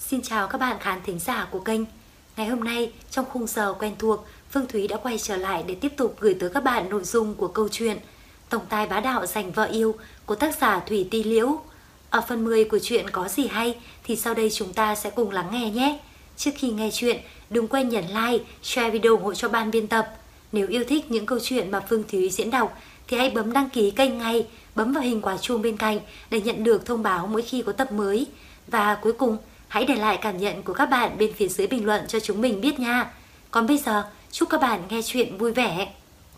Xin chào các bạn khán thính giả của kênh. Ngày hôm nay trong khung giờ quen thuộc, Phương Thúy đã quay trở lại để tiếp tục gửi tới các bạn nội dung của câu chuyện Tổng tài bá đạo giành vợ yêu của tác giả Thủy Ti Liễu. Ở phần 10 của chuyện có gì hay thì sau đây chúng ta sẽ cùng lắng nghe nhé. Trước khi nghe chuyện, đừng quên nhấn like, share video ủng hộ cho ban biên tập. Nếu yêu thích những câu chuyện mà Phương Thúy diễn đọc thì hãy bấm đăng ký kênh ngay, bấm vào hình quả chuông bên cạnh để nhận được thông báo mỗi khi có tập mới. Và cuối cùng, hãy để lại cảm nhận của các bạn bên phía dưới bình luận cho chúng mình biết nha. Còn bây giờ, chúc các bạn nghe chuyện vui vẻ.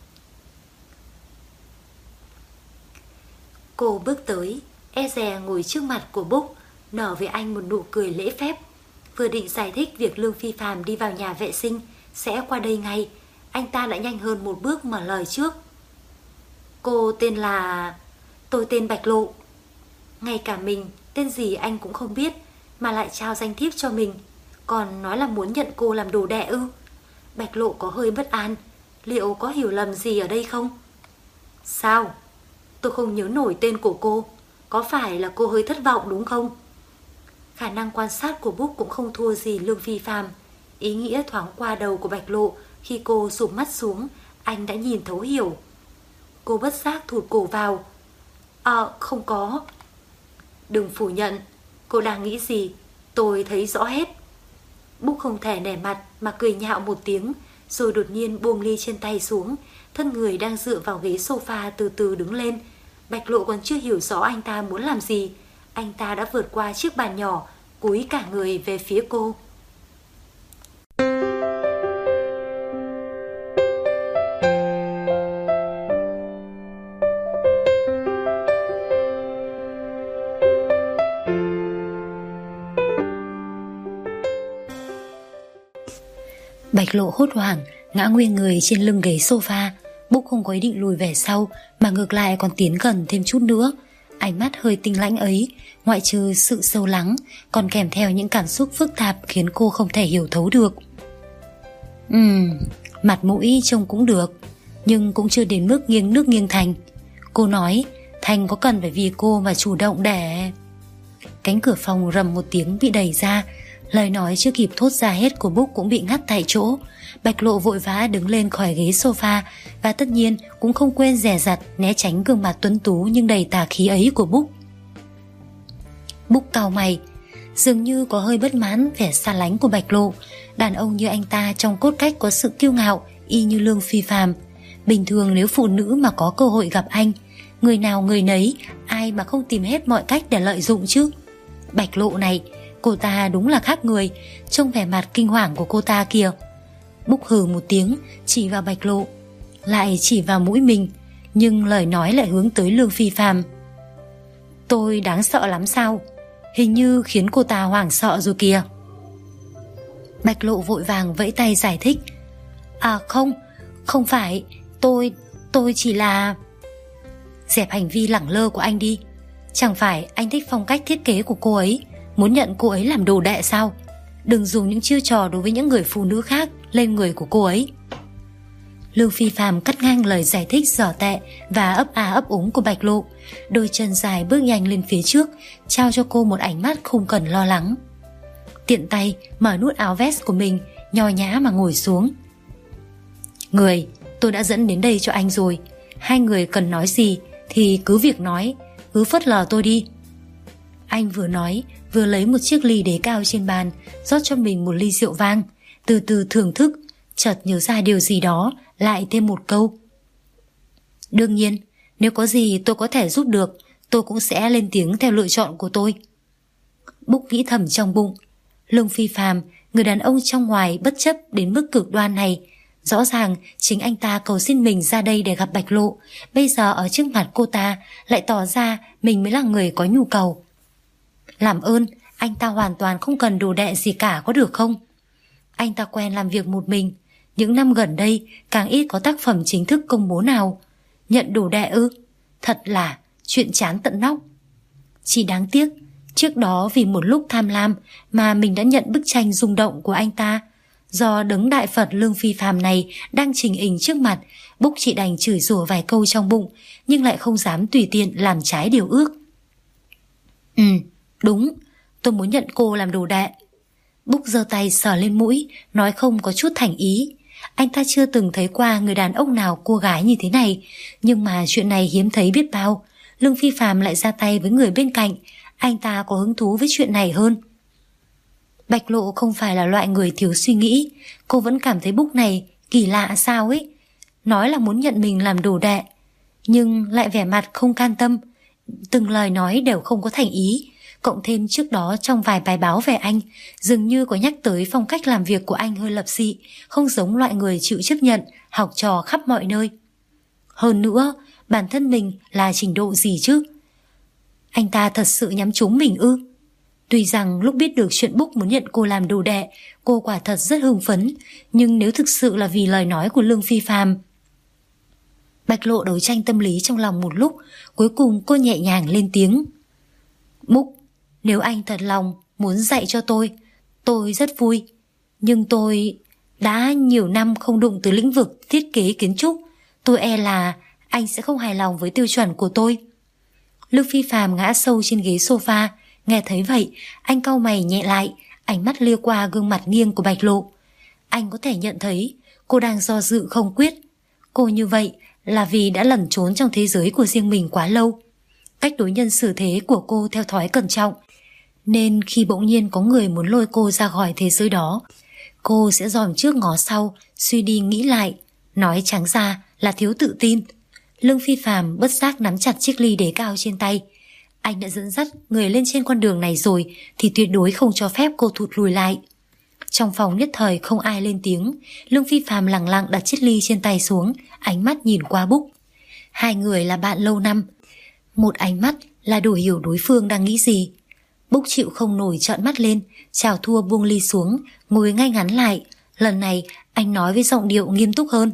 Cô bước tới, e dè ngồi trước mặt của Búc, nở với anh một nụ cười lễ phép. Vừa định giải thích việc Lương Phi Phạm đi vào nhà vệ sinh sẽ qua đây ngay, anh ta đã nhanh hơn một bước mở lời trước. Cô tên là... Tôi tên Bạch Lộ. Ngay cả mình tên gì anh cũng không biết mà lại trao danh thiếp cho mình, còn nói là muốn nhận cô làm đồ đệ ư? Bạch Lộ có hơi bất an. Liệu có hiểu lầm gì ở đây không? Sao? Tôi không nhớ nổi tên của cô. Có phải là cô hơi thất vọng đúng không? Khả năng quan sát của Búc cũng không thua gì Lương Phi Phạm. Ý nghĩa thoáng qua đầu của Bạch Lộ khi cô rụp mắt xuống, anh đã nhìn thấu hiểu. Cô bất giác thụt cổ vào. Không có. Đừng phủ nhận. Cô đang nghĩ gì? Tôi thấy rõ hết. Búc không thể nể mặt mà cười nhạo một tiếng, rồi đột nhiên buông ly trên tay xuống. Thân người đang dựa vào ghế sofa từ từ đứng lên. Bạch Lộ còn chưa hiểu rõ anh ta muốn làm gì, anh ta đã vượt qua chiếc bàn nhỏ, cúi cả người về phía cô. Bạch Lộ hốt hoảng ngã nguyên người trên lưng ghế sofa. Búc không có ý định lùi về sau mà ngược lại còn tiến gần thêm chút nữa. Ánh mắt hơi tinh lãnh ấy, ngoại trừ sự sâu lắng, còn kèm theo những cảm xúc phức tạp khiến cô không thể hiểu thấu được. Mặt mũi trông cũng được, nhưng cũng chưa đến mức nghiêng nước nghiêng thành. Cô nói, Thành có cần phải vì cô mà chủ động để... Cánh cửa phòng rầm một tiếng bị đẩy ra. Lời nói chưa kịp thốt ra hết của Búc cũng bị ngắt tại chỗ. Bạch Lộ vội vã đứng lên khỏi ghế sofa và tất nhiên cũng không quên dè dặt né tránh gương mặt tuấn tú nhưng đầy tà khí ấy của Búc. Búc cau mày, dường như có hơi bất mãn vẻ xa lánh của Bạch Lộ. Đàn ông như anh ta trong cốt cách có sự kiêu ngạo y như Lương Phi Phạm. Bình thường nếu phụ nữ mà có cơ hội gặp anh, người nào người nấy, ai mà không tìm hết mọi cách để lợi dụng chứ. Bạch Lộ này, cô ta đúng là khác người. Trông vẻ mặt kinh hoàng của cô ta kìa. Búc hừ một tiếng, chỉ vào Bạch Lộ, lại chỉ vào mũi mình, nhưng lời nói lại hướng tới Lương Phi Phạm. Tôi đáng sợ lắm sao? Hình như khiến cô ta hoảng sợ rồi kìa. Bạch Lộ vội vàng vẫy tay giải thích. Không phải, tôi chỉ là... Dẹp hành vi lẳng lơ của anh đi. Chẳng phải anh thích phong cách thiết kế của cô ấy, muốn nhận cô ấy làm đồ đệ sao? Đừng dùng những chiêu trò đối với những người phụ nữ khác lên người của cô ấy. Lương Phi Phạm cắt ngang lời giải thích dở tệ và ấp ấp úng của Bạch Lộ. Đôi chân dài bước nhanh lên phía trước, trao cho cô một ánh mắt không cần lo lắng. Tiện tay mở nút áo vest của mình, nho nhã mà ngồi xuống. Người, tôi đã dẫn đến đây cho anh rồi. Hai người cần nói gì thì cứ việc nói, cứ phớt lờ tôi đi. Anh vừa nói vừa lấy một chiếc ly đế cao trên bàn, rót cho mình một ly rượu vang, từ từ thưởng thức, chợt nhớ ra điều gì đó, lại thêm một câu. Đương nhiên, nếu có gì tôi có thể giúp được, tôi cũng sẽ lên tiếng theo lựa chọn của tôi. Búc nghĩ thầm trong bụng, Lương Phi Phạm, người đàn ông trong ngoài bất chấp đến mức cực đoan này, rõ ràng chính anh ta cầu xin mình ra đây để gặp Bạch Lộ, bây giờ ở trước mặt cô ta lại tỏ ra mình mới là người có nhu cầu. Làm ơn, anh ta hoàn toàn không cần đồ đệ gì cả có được không? Anh ta quen làm việc một mình, những năm gần đây càng ít có tác phẩm chính thức công bố nào. Nhận đồ đệ ư? Thật là chuyện chán tận nóc. Chỉ đáng tiếc, trước đó vì một lúc tham lam mà mình đã nhận bức tranh rung động của anh ta. Do đấng đại Phật Lương Phi Phạm này đang trình hình trước mặt, Búc chỉ đành chửi rủa vài câu trong bụng, nhưng lại không dám tùy tiện làm trái điều ước. Đúng, tôi muốn nhận cô làm đồ đệ. Búc giơ tay sờ lên mũi, nói không có chút thành ý. Anh ta chưa từng thấy qua người đàn ông nào cô gái như thế này, nhưng mà chuyện này hiếm thấy biết bao. Lương Phi Phạm lại ra tay với người bên cạnh, anh ta có hứng thú với chuyện này hơn. Bạch Lộ không phải là loại người thiếu suy nghĩ, cô vẫn cảm thấy Búc này kỳ lạ sao ấy. Nói là muốn nhận mình làm đồ đệ, nhưng lại vẻ mặt không can tâm, từng lời nói đều không có thành ý. Cộng thêm trước đó trong vài bài báo về anh, dường như có nhắc tới phong cách làm việc của anh hơi lập dị, không giống loại người chịu chấp nhận học trò khắp mọi nơi. Hơn nữa, bản thân mình là trình độ gì chứ? Anh ta thật sự nhắm trúng mình ư? Tuy rằng lúc biết được chuyện Búc muốn nhận cô làm đồ đệ, cô quả thật rất hưng phấn, nhưng nếu thực sự là vì lời nói của Lương Phi Phạm. Bạch Lộ đấu tranh tâm lý trong lòng một lúc, cuối cùng cô nhẹ nhàng lên tiếng. Búc, nếu anh thật lòng muốn dạy cho tôi rất vui. Nhưng tôi đã nhiều năm không đụng tới lĩnh vực thiết kế kiến trúc, tôi e là anh sẽ không hài lòng với tiêu chuẩn của tôi. Lương Phi Phạm ngã sâu trên ghế sofa, nghe thấy vậy, anh cau mày nhẹ lại, ánh mắt lia qua gương mặt nghiêng của Bạch Lộ. Anh có thể nhận thấy cô đang do dự không quyết. Cô như vậy là vì đã lẩn trốn trong thế giới của riêng mình quá lâu. Cách đối nhân xử thế của cô theo thói cẩn trọng, nên khi bỗng nhiên có người muốn lôi cô ra khỏi thế giới đó, cô sẽ dòm trước ngó sau, suy đi nghĩ lại, nói trắng ra là thiếu tự tin. Lương Phi Phạm bất giác nắm chặt chiếc ly đế cao trên tay. Anh đã dẫn dắt người lên trên con đường này rồi thì tuyệt đối không cho phép cô thụt lùi lại. Trong phòng nhất thời không ai lên tiếng, Lương Phi Phạm lặng lặng đặt chiếc ly trên tay xuống, ánh mắt nhìn qua Búc. Hai người là bạn lâu năm, một ánh mắt là đủ hiểu đối phương đang nghĩ gì. Búc chịu không nổi trợn mắt lên, chào thua buông ly xuống, ngồi ngay ngắn lại. Lần này anh nói với giọng điệu nghiêm túc hơn.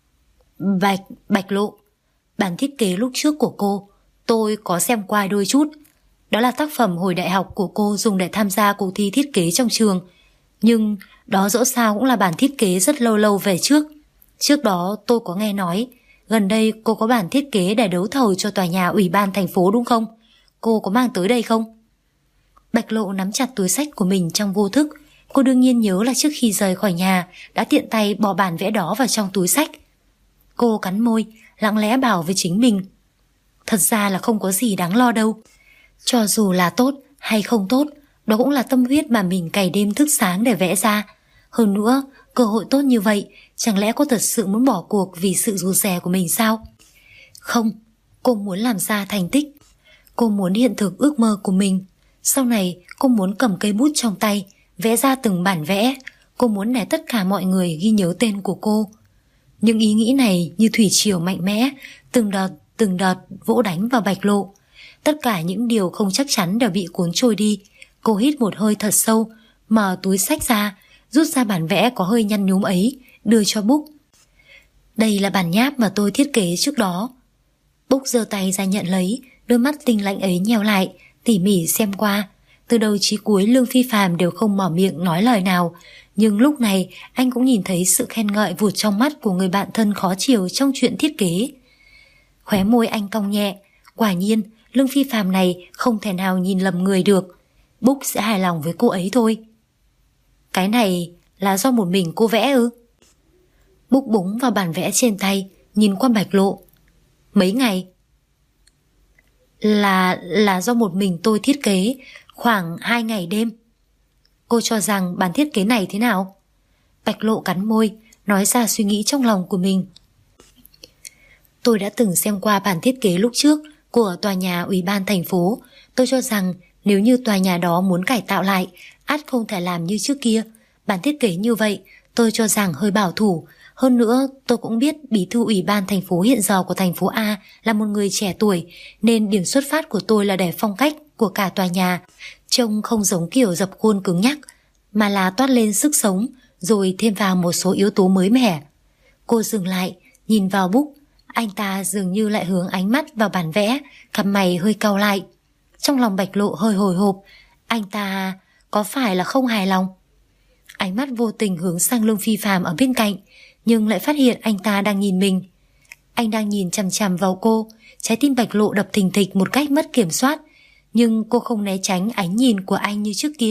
Bạch Lộ, bản thiết kế lúc trước của cô tôi có xem qua đôi chút. Đó là tác phẩm hồi đại học của cô dùng để tham gia cuộc thi thiết kế trong trường. Nhưng đó dẫu sao cũng là bản thiết kế rất lâu lâu về trước. Trước đó tôi có nghe nói gần đây cô có bản thiết kế để đấu thầu cho tòa nhà ủy ban thành phố đúng không? Cô có mang tới đây không? Bạch Lộ nắm chặt túi xách của mình trong vô thức. Cô đương nhiên nhớ là trước khi rời khỏi nhà đã tiện tay bỏ bản vẽ đó vào trong túi xách. Cô cắn môi, lặng lẽ bảo với chính mình. Thật ra là không có gì đáng lo đâu. Cho dù là tốt hay không tốt, đó cũng là tâm huyết mà mình cày đêm thức sáng để vẽ ra. Hơn nữa, cơ hội tốt như vậy, chẳng lẽ cô thật sự muốn bỏ cuộc vì sự rụt rè của mình sao? Không, cô muốn làm ra thành tích. Cô muốn hiện thực ước mơ của mình. Sau này cô muốn cầm cây bút trong tay, vẽ ra từng bản vẽ. Cô muốn để tất cả mọi người ghi nhớ tên của cô. Những ý nghĩ này như thủy triều mạnh mẽ, từng đợt vỗ đánh vào Bạch Lộ. Tất cả những điều không chắc chắn đều bị cuốn trôi đi. Cô hít một hơi thật sâu, mở túi xách ra, rút ra bản vẽ có hơi nhăn nhúm ấy, đưa cho Búc. Đây là bản nháp mà tôi thiết kế trước đó. Búc giơ tay ra nhận lấy, đôi mắt tinh lạnh ấy nheo lại, tỉ mỉ xem qua. Từ đầu chí cuối Lương Phi Phạm đều không mở miệng nói lời nào, nhưng lúc này anh cũng nhìn thấy sự khen ngợi vụt trong mắt của người bạn thân khó chiều trong chuyện thiết kế. Khóe môi anh cong nhẹ, quả nhiên Lương Phi Phạm này không thể nào nhìn lầm người được. Búc sẽ hài lòng với cô ấy thôi. Cái này là do một mình cô vẽ ư? Búc búng vào bản vẽ trên tay, nhìn qua Bạch Lộ. Mấy ngày? Là do một mình tôi thiết kế, khoảng 2 ngày đêm. Cô cho rằng bản thiết kế này thế nào? Bạch Lộ cắn môi, nói ra suy nghĩ trong lòng của mình. Tôi đã từng xem qua bản thiết kế lúc trước của tòa nhà ủy ban thành phố. Tôi cho rằng nếu như tòa nhà đó muốn cải tạo lại, ắt không thể làm như trước kia. Bản thiết kế như vậy tôi cho rằng hơi bảo thủ. Hơn nữa tôi cũng biết bí thư ủy ban thành phố hiện giờ của thành phố A là một người trẻ tuổi, nên điểm xuất phát của tôi là để phong cách của cả tòa nhà trông không giống kiểu dập khuôn cứng nhắc, mà là toát lên sức sống, rồi thêm vào một số yếu tố mới mẻ. Cô dừng lại, nhìn vào Búc. Anh ta dường như lại hướng ánh mắt vào bản vẽ, cặp mày hơi cau lại. Trong lòng Bạch Lộ hơi hồi hộp. Anh ta có phải là không hài lòng? Ánh mắt vô tình hướng sang Lương Phi Phạm ở bên cạnh, nhưng lại phát hiện anh ta đang nhìn mình. Anh đang nhìn chằm chằm vào cô. Trái tim Bạch Lộ đập thình thịch một cách mất kiểm soát. Nhưng cô không né tránh ánh nhìn của anh như trước kia,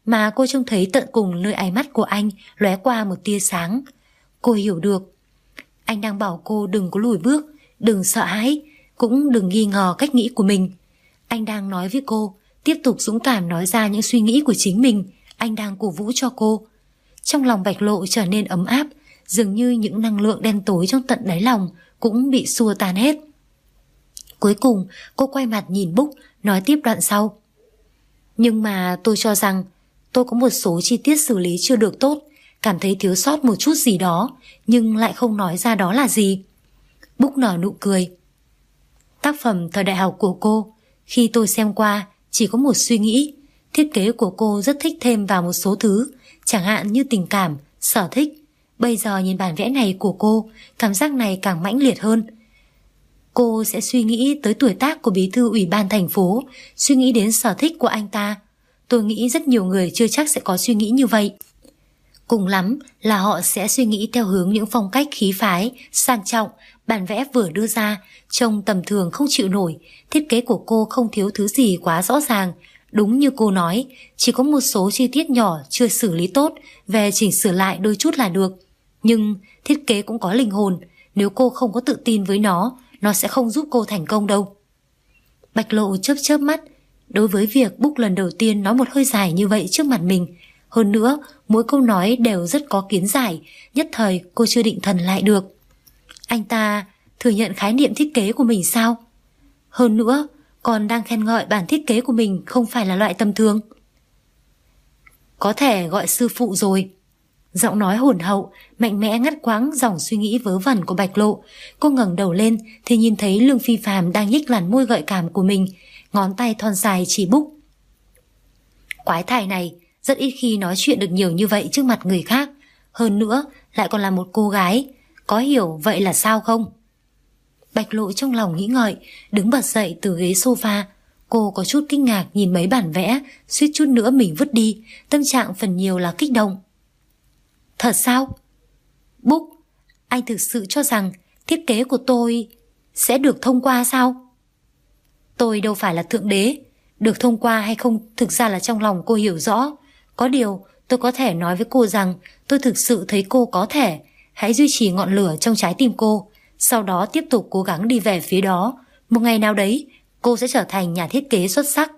mà cô trông thấy tận cùng nơi ái mắt của anh lóe qua một tia sáng. Cô hiểu được. Anh đang bảo cô đừng có lùi bước, đừng sợ hãi, cũng đừng nghi ngờ cách nghĩ của mình. Anh đang nói với cô tiếp tục dũng cảm nói ra những suy nghĩ của chính mình. Anh đang cổ vũ cho cô. Trong lòng Bạch Lộ trở nên ấm áp, dường như những năng lượng đen tối trong tận đáy lòng cũng bị xua tan hết. Cuối cùng cô quay mặt nhìn Búc, nói tiếp đoạn sau. Nhưng mà tôi cho rằng tôi có một số chi tiết xử lý chưa được tốt, cảm thấy thiếu sót một chút gì đó, nhưng lại không nói ra đó là gì. Búc nở nụ cười. Tác phẩm thời đại học của cô, khi tôi xem qua chỉ có một suy nghĩ. Thiết kế của cô rất thích thêm vào một số thứ, chẳng hạn như tình cảm, sở thích. Bây giờ nhìn bản vẽ này của cô, cảm giác này càng mãnh liệt hơn. Cô sẽ suy nghĩ tới tuổi tác của bí thư ủy ban thành phố, suy nghĩ đến sở thích của anh ta. Tôi nghĩ rất nhiều người chưa chắc sẽ có suy nghĩ như vậy. Cùng lắm là họ sẽ suy nghĩ theo hướng những phong cách khí phái, sang trọng. Bản vẽ vừa đưa ra trông tầm thường không chịu nổi. Thiết kế của cô không thiếu thứ gì quá rõ ràng. Đúng như cô nói, chỉ có một số chi tiết nhỏ chưa xử lý tốt, về chỉnh sửa lại đôi chút là được. Nhưng thiết kế cũng có linh hồn, nếu cô không có tự tin với nó sẽ không giúp cô thành công đâu. Bạch Lộ chớp chớp mắt. Đối với việc Búc lần đầu tiên nói một hơi dài như vậy trước mặt mình, hơn nữa mỗi câu nói đều rất có kiến giải, nhất thời cô chưa định thần lại được. Anh ta thừa nhận khái niệm thiết kế của mình sao? Hơn nữa còn đang khen ngợi bản thiết kế của mình không phải là loại tầm thường. Có thể gọi sư phụ rồi. Giọng nói hồn hậu, mạnh mẽ ngắt quãng dòng suy nghĩ vớ vẩn của Bạch Lộ. Cô ngẩng đầu lên thì nhìn thấy Lương Phi Phàm đang nhích làn môi gợi cảm của mình, ngón tay thon dài chỉ Búc. Quái thai này rất ít khi nói chuyện được nhiều như vậy trước mặt người khác, hơn nữa lại còn là một cô gái, có hiểu vậy là sao không? Bạch Lộ trong lòng nghĩ ngợi, đứng bật dậy từ ghế sofa. Cô có chút kinh ngạc nhìn mấy bản vẽ, suýt chút nữa mình vứt đi, tâm trạng phần nhiều là kích động. Thật sao? Búc, anh thực sự cho rằng thiết kế của tôi sẽ được thông qua sao? Tôi đâu phải là thượng đế, được thông qua hay không thực ra là trong lòng cô hiểu rõ. Có điều tôi có thể nói với cô rằng tôi thực sự thấy cô có thể. Hãy duy trì ngọn lửa trong trái tim cô, sau đó tiếp tục cố gắng đi về phía đó. Một ngày nào đấy cô sẽ trở thành nhà thiết kế xuất sắc.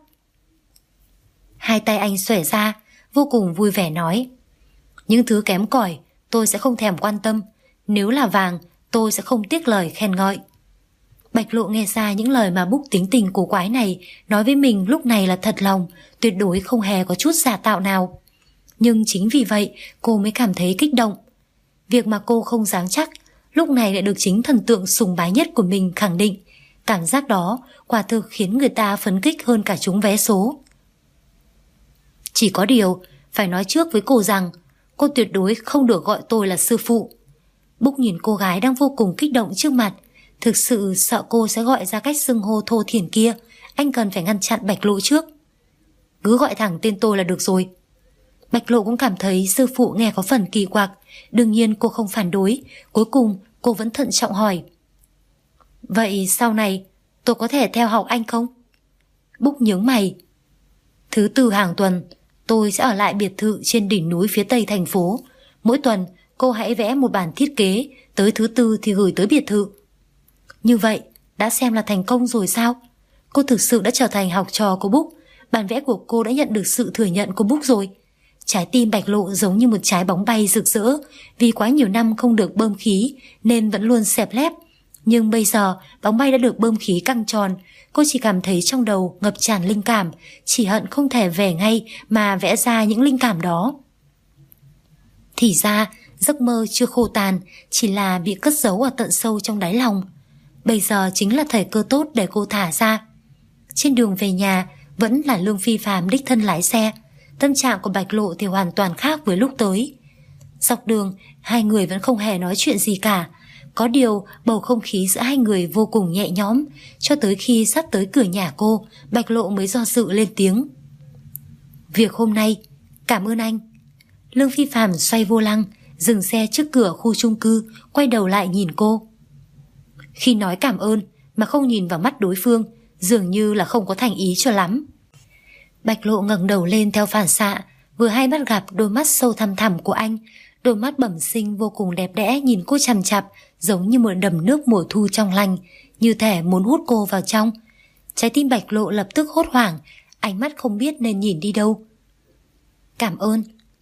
Hai tay anh xòe ra, vô cùng vui vẻ nói. Những thứ kém cỏi tôi sẽ không thèm quan tâm, nếu là vàng tôi sẽ không tiếc lời khen ngợi. Bạch Lộ nghe ra những lời mà Búc tính tình cổ quái này nói với mình lúc này là thật lòng, tuyệt đối không hề có chút giả tạo nào. Nhưng chính vì vậy cô mới cảm thấy kích động. Việc mà cô không dám chắc, lúc này lại được chính thần tượng sùng bái nhất của mình khẳng định. Cảm giác đó quả thực khiến người ta phấn khích hơn cả trúng vé số. Chỉ có điều phải nói trước với cô rằng cô tuyệt đối không được gọi tôi là sư phụ. Búc nhìn cô gái đang vô cùng kích động trước mặt, thực sự sợ cô sẽ gọi ra cách xưng hô thô thiển kia. Anh cần phải ngăn chặn Bạch Lộ trước. Cứ gọi thẳng tên tôi là được rồi. Bạch Lộ cũng cảm thấy sư phụ nghe có phần kỳ quặc. Đương nhiên cô không phản đối. Cuối cùng cô vẫn thận trọng hỏi. Vậy sau này tôi có thể theo học anh không? Búc nhướng mày. Thứ tư hàng tuần tôi sẽ ở lại biệt thự trên đỉnh núi phía tây thành phố. Mỗi tuần cô hãy vẽ một bản thiết kế, tới thứ tư thì gửi tới biệt thự. Như vậy đã xem là thành công rồi sao? Cô thực sự đã trở thành học trò của Búc. Bản vẽ của cô đã nhận được sự thừa nhận của Búc rồi. Trái tim Bạch Lộ giống như một trái bóng bay rực rỡ. Vì quá nhiều năm không được bơm khí nên vẫn luôn xẹp lép. Nhưng bây giờ bóng bay đã được bơm khí căng tròn. Cô chỉ cảm thấy trong đầu ngập tràn linh cảm, chỉ hận không thể về ngay mà vẽ ra những linh cảm đó. Thì ra giấc mơ chưa khô tàn, chỉ là bị cất giấu ở tận sâu trong đáy lòng. Bây giờ chính là thời cơ tốt để cô thả ra. Trên đường về nhà vẫn là Lương Phi Phàm đích thân lái xe. Tâm trạng của Bạch Lộ thì hoàn toàn khác với lúc tới. Dọc đường hai người vẫn không hề nói chuyện gì cả. Có điều bầu không khí giữa hai người vô cùng nhẹ nhõm. Cho tới khi sắp tới cửa nhà cô, Bạch Lộ mới do dự lên tiếng. Việc hôm nay, cảm ơn anh. Lương Phi Phàm xoay vô lăng, dừng xe trước cửa khu chung cư, quay đầu lại nhìn cô. Khi nói cảm ơn mà không nhìn vào mắt đối phương, dường như là không có thành ý cho lắm. Bạch Lộ ngẩng đầu lên theo phản xạ, vừa hay bắt gặp đôi mắt sâu thăm thẳm của anh. Đôi mắt bẩm sinh vô cùng đẹp đẽ nhìn cô chằm chằm, giống như một đầm nước mùa thu trong lành, như thể muốn hút cô vào trong. Trái tim Bạch Lộ lập tức hốt hoảng, ánh mắt không biết nên nhìn đi đâu. Cảm ơn,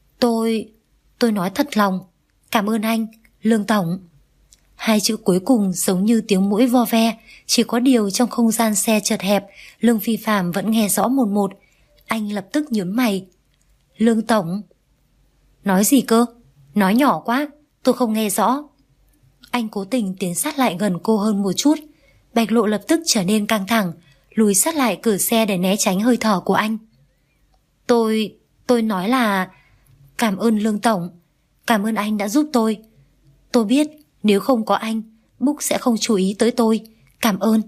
tôi nói thật lòng, cảm ơn anh, Lương Tổng. Hai chữ cuối cùng giống như tiếng mũi vo ve, chỉ có điều trong không gian xe chật hẹp, Lương Phi Phạm vẫn nghe rõ một một. Anh lập tức nhướng mày. Lương Tổng? Nói gì cơ? Nói nhỏ quá, tôi không nghe rõ. Anh cố tình tiến sát lại gần cô hơn một chút. Bạch Lộ lập tức trở nên căng thẳng, lùi sát lại cửa xe để né tránh hơi thở của anh. Tôi nói là cảm ơn Lương Tổng, cảm ơn anh đã giúp tôi. Tôi biết nếu không có anh, Búc sẽ không chú ý tới tôi. Cảm ơn.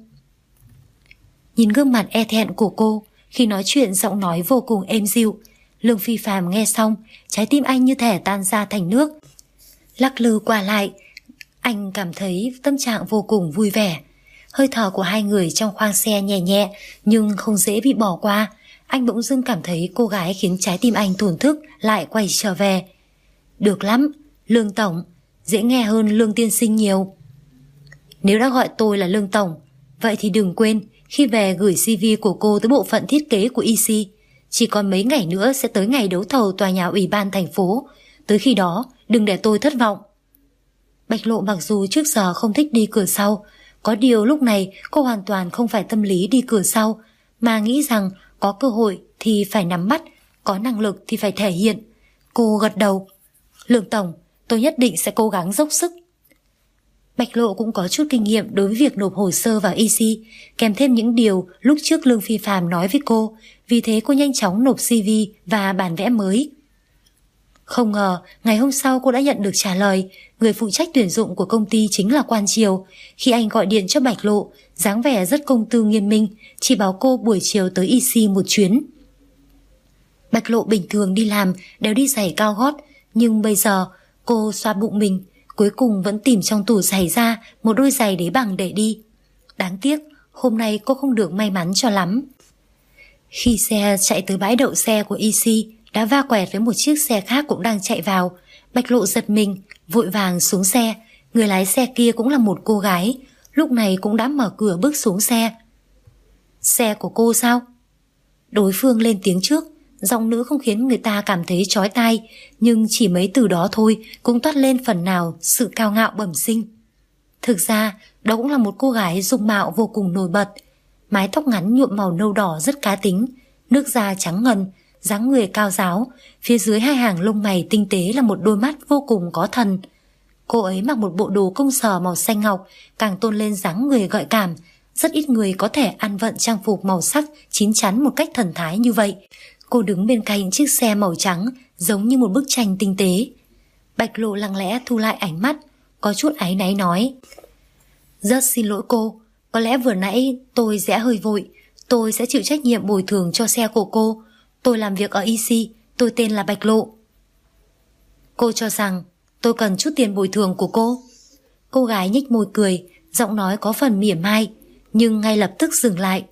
Nhìn gương mặt e thẹn của cô, khi nói chuyện giọng nói vô cùng êm dịu, Lương Phi Phạm nghe xong, trái tim anh như thể tan ra thành nước. Lắc lư qua lại, anh cảm thấy tâm trạng vô cùng vui vẻ. Hơi thở của hai người trong khoang xe nhẹ nhẹ nhưng không dễ bị bỏ qua. Anh bỗng dưng cảm thấy cô gái khiến trái tim anh thổn thức lại quay trở về. Được lắm, Lương Tổng, dễ nghe hơn Lương Tiên Sinh nhiều. Nếu đã gọi tôi là Lương Tổng, vậy thì đừng quên khi về gửi CV của cô tới bộ phận thiết kế của EC. Chỉ còn mấy ngày nữa sẽ tới ngày đấu thầu tòa nhà ủy ban thành phố. Tới khi đó đừng để tôi thất vọng. Bạch Lộ mặc dù trước giờ không thích đi cửa sau, có điều lúc này cô hoàn toàn không phải tâm lý đi cửa sau, mà nghĩ rằng có cơ hội thì phải nắm bắt, có năng lực thì phải thể hiện. Cô gật đầu. Lương Tổng, tôi nhất định sẽ cố gắng dốc sức. Bạch Lộ cũng có chút kinh nghiệm đối với việc nộp hồ sơ vào EC, kèm thêm những điều lúc trước Lương Phi Phạm nói với cô, vì thế cô nhanh chóng nộp CV và bản vẽ mới. Không ngờ, ngày hôm sau cô đã nhận được trả lời, người phụ trách tuyển dụng của công ty chính là Quan Triều. Khi anh gọi điện cho Bạch Lộ, dáng vẻ rất công tư nghiêm minh, chỉ bảo cô buổi chiều tới EC một chuyến. Bạch Lộ bình thường đi làm đều đi giày cao gót, nhưng bây giờ cô xoa bụng mình, cuối cùng vẫn tìm trong tủ giày ra một đôi giày đế bằng để đi. Đáng tiếc, hôm nay cô không được may mắn cho lắm. Khi xe chạy tới bãi đậu xe của EC, đã va quẹt với một chiếc xe khác cũng đang chạy vào. Bạch Lộ giật mình, vội vàng xuống xe. Người lái xe kia cũng là một cô gái, lúc này cũng đã mở cửa bước xuống xe. Xe của cô sao? Đối phương lên tiếng trước, giọng nữ không khiến người ta cảm thấy chói tai, nhưng chỉ mấy từ đó thôi cũng toát lên phần nào sự cao ngạo bẩm sinh. Thực ra, đó cũng là một cô gái dung mạo vô cùng nổi bật. Mái tóc ngắn nhuộm màu nâu đỏ rất cá tính, nước da trắng ngần, dáng người cao ráo, phía dưới hai hàng lông mày tinh tế là một đôi mắt vô cùng có thần. Cô ấy mặc một bộ đồ công sở màu xanh ngọc, càng tôn lên dáng người gợi cảm. Rất ít người có thể ăn vận trang phục màu sắc chín chắn một cách thần thái như vậy. Cô đứng bên cạnh chiếc xe màu trắng, giống như một bức tranh tinh tế. Bạch Lộ lặng lẽ thu lại ánh mắt, có chút áy náy nói: Rất xin lỗi cô, có lẽ vừa nãy tôi sẽ hơi vội. Tôi sẽ chịu trách nhiệm bồi thường cho xe của cô. Tôi làm việc ở EC, tôi tên là Bạch Lộ. Cô cho rằng tôi cần chút tiền bồi thường của cô? Cô gái nhếch môi cười, giọng nói có phần mỉa mai, nhưng ngay lập tức dừng lại.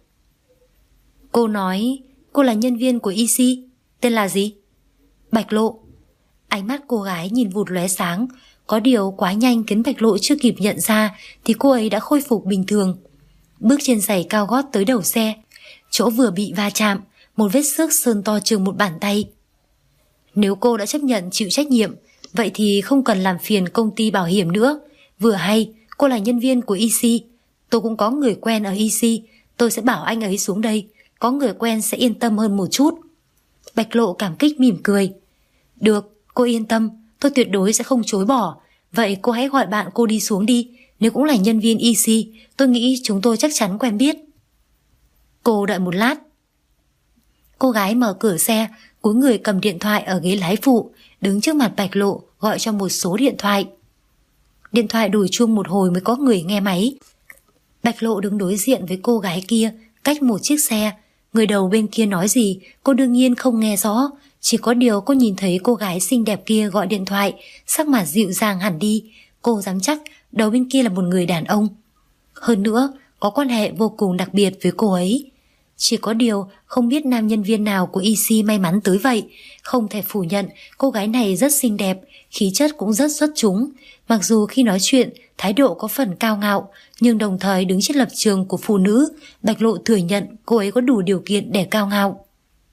Cô nói cô là nhân viên của EC, tên là gì? Bạch Lộ. Ánh mắt cô gái nhìn vụt lóe sáng, có điều quá nhanh khiến Bạch Lộ chưa kịp nhận ra thì cô ấy đã khôi phục bình thường. Bước trên giày cao gót tới đầu xe, chỗ vừa bị va chạm, một vết xước sơn to chừng một bàn tay. Nếu cô đã chấp nhận chịu trách nhiệm, vậy thì không cần làm phiền công ty bảo hiểm nữa. Vừa hay cô là nhân viên của EC, tôi cũng có người quen ở EC, tôi sẽ bảo anh ấy xuống đây, có người quen sẽ yên tâm hơn một chút. Bạch Lộ cảm kích mỉm cười. Được, cô yên tâm, tôi tuyệt đối sẽ không chối bỏ. Vậy cô hãy gọi bạn cô đi xuống đi, nếu cũng là nhân viên EC, tôi nghĩ chúng tôi chắc chắn quen biết. Cô đợi một lát. Cô gái mở cửa xe, cúi người cầm điện thoại ở ghế lái phụ, đứng trước mặt Bạch Lộ gọi cho một số điện thoại. Điện thoại đùi chuông một hồi mới có người nghe máy. Bạch Lộ đứng đối diện với cô gái kia, cách một chiếc xe. Người đầu bên kia nói gì cô đương nhiên không nghe rõ, chỉ có điều cô nhìn thấy cô gái xinh đẹp kia gọi điện thoại, sắc mặt dịu dàng hẳn đi. Cô dám chắc đầu bên kia là một người đàn ông, hơn nữa có quan hệ vô cùng đặc biệt với cô ấy. Chỉ có điều không biết nam nhân viên nào của EC may mắn tới vậy. Không thể phủ nhận cô gái này rất xinh đẹp, khí chất cũng rất xuất chúng. Mặc dù khi nói chuyện thái độ có phần cao ngạo, nhưng đồng thời đứng trên lập trường của phụ nữ, Bạch Lộ thừa nhận cô ấy có đủ điều kiện để cao ngạo.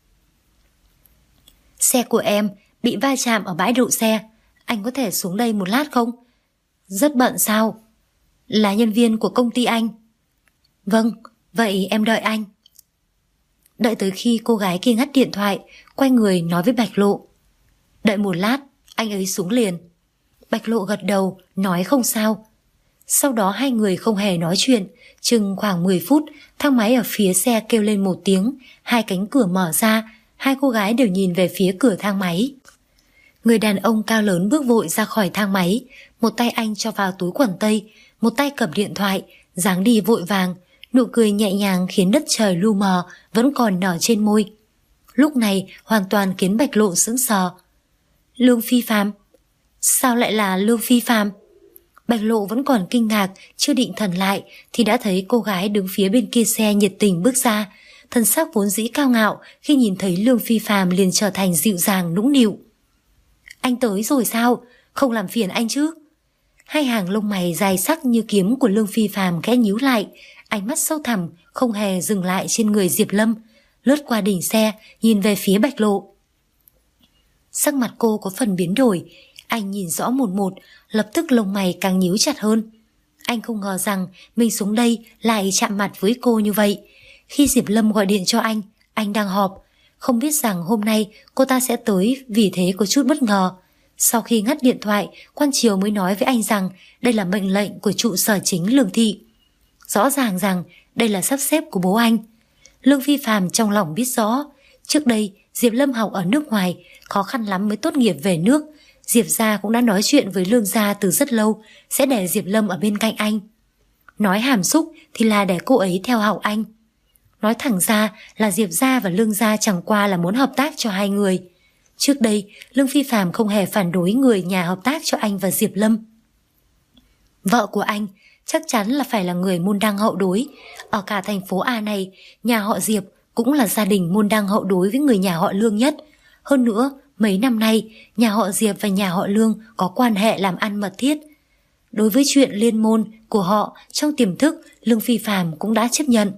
Xe của em bị va chạm ở bãi đậu xe, anh có thể xuống đây một lát không? Rất bận sao? Là nhân viên của công ty anh. Vâng, vậy em đợi anh. Đợi tới khi cô gái kia ngắt điện thoại, quay người nói với Bạch Lộ. Đợi một lát, anh ấy xuống liền. Bạch Lộ gật đầu, nói không sao. Sau đó hai người không hề nói chuyện. Chừng khoảng 10 phút, thang máy ở phía xe kêu lên một tiếng, hai cánh cửa mở ra, hai cô gái đều nhìn về phía cửa thang máy. Người đàn ông cao lớn bước vội ra khỏi thang máy, một tay anh cho vào túi quần tây, một tay cầm điện thoại, dáng đi vội vàng, nụ cười nhẹ nhàng khiến đất trời lu mờ vẫn còn nở trên môi. Lúc này hoàn toàn khiến Bạch Lộ sững sờ. Lương Phi Phạm? Sao lại là Lương Phi Phạm? Bạch Lộ vẫn còn kinh ngạc, chưa định thần lại thì đã thấy cô gái đứng phía bên kia xe nhiệt tình bước ra. Thân sắc vốn dĩ cao ngạo khi nhìn thấy Lương Phi Phạm liền trở thành dịu dàng nũng nịu. Anh tới rồi sao? Không làm phiền anh chứ? Hai hàng lông mày dài sắc như kiếm của Lương Phi Phạm khẽ nhíu lại, ánh mắt sâu thẳm không hề dừng lại trên người Diệp Lâm, lướt qua đỉnh xe nhìn về phía Bạch Lộ. Sắc mặt cô có phần biến đổi, anh nhìn rõ một một, lập tức lông mày càng nhíu chặt hơn. Anh không ngờ rằng mình xuống đây lại chạm mặt với cô như vậy. Khi Diệp Lâm gọi điện cho anh đang họp, không biết rằng hôm nay cô ta sẽ tới, vì thế có chút bất ngờ. Sau khi ngắt điện thoại, Quan Triều mới nói với anh rằng đây là mệnh lệnh của trụ sở chính Lương thị. Rõ ràng rằng đây là sắp xếp của bố anh. Lương Phi Phạm trong lòng biết rõ, trước đây Diệp Lâm học ở nước ngoài, khó khăn lắm mới tốt nghiệp về nước. Diệp gia cũng đã nói chuyện với Lương gia từ rất lâu, sẽ để Diệp Lâm ở bên cạnh anh. Nói hàm xúc thì là để cô ấy theo học anh. Nói thẳng ra là Diệp gia và Lương gia chẳng qua là muốn hợp tác cho hai người. Trước đây Lương Phi Phạm không hề phản đối người nhà hợp tác cho anh và Diệp Lâm. Vợ của anh chắc chắn là phải là người môn đăng hậu đối. Ở cả thành phố A này, nhà họ Diệp cũng là gia đình môn đăng hậu đối với người nhà họ Lương nhất. Hơn nữa, mấy năm nay, nhà họ Diệp và nhà họ Lương có quan hệ làm ăn mật thiết. Đối với chuyện liên môn của họ, trong tiềm thức, Lương Phi Phạm cũng đã chấp nhận.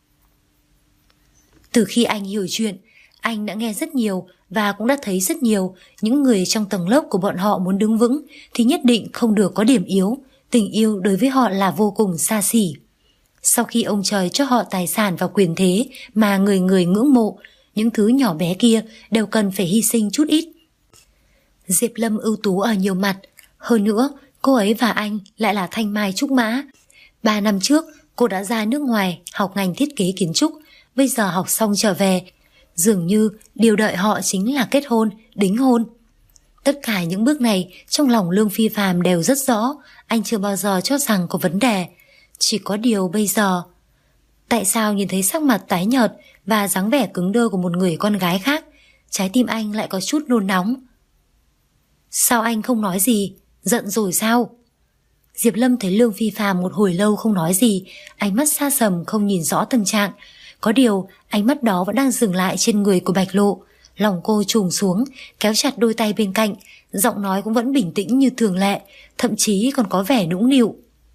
Từ khi anh hiểu chuyện, anh đã nghe rất nhiều và cũng đã thấy rất nhiều. Những người trong tầng lớp của bọn họ muốn đứng vững thì nhất định không được có điểm yếu. Tình yêu đối với họ là vô cùng xa xỉ. Sau khi ông trời cho họ tài sản và quyền thế mà người người ngưỡng mộ, những thứ nhỏ bé kia đều cần phải hy sinh chút ít. Diệp Lâm ưu tú ở nhiều mặt. Hơn nữa, cô ấy và anh lại là thanh mai trúc mã. 3 năm trước, cô đã ra nước ngoài học ngành thiết kế kiến trúc. Bây giờ học xong trở về, dường như điều đợi họ chính là kết hôn, đính hôn. Tất cả những bước này trong lòng Lương Phi Phạm đều rất rõ. Anh chưa bao giờ cho rằng có vấn đề. Chỉ có điều bây giờ, tại sao nhìn thấy sắc mặt tái nhợt và dáng vẻ cứng đơ của một người con gái khác, trái tim anh lại có chút nôn nóng. Sao anh không nói gì? Giận rồi sao? Diệp Lâm thấy Lương Phi Phạm một hồi lâu không nói gì, ánh mắt xa sầm không nhìn rõ tâm trạng. Có điều ánh mắt đó vẫn đang dừng lại trên người của Bạch Lộ. Lòng cô trùng xuống, kéo chặt đôi tay bên cạnh, giọng nói cũng vẫn bình tĩnh như thường lệ, thậm chí còn có vẻ nũng nịu.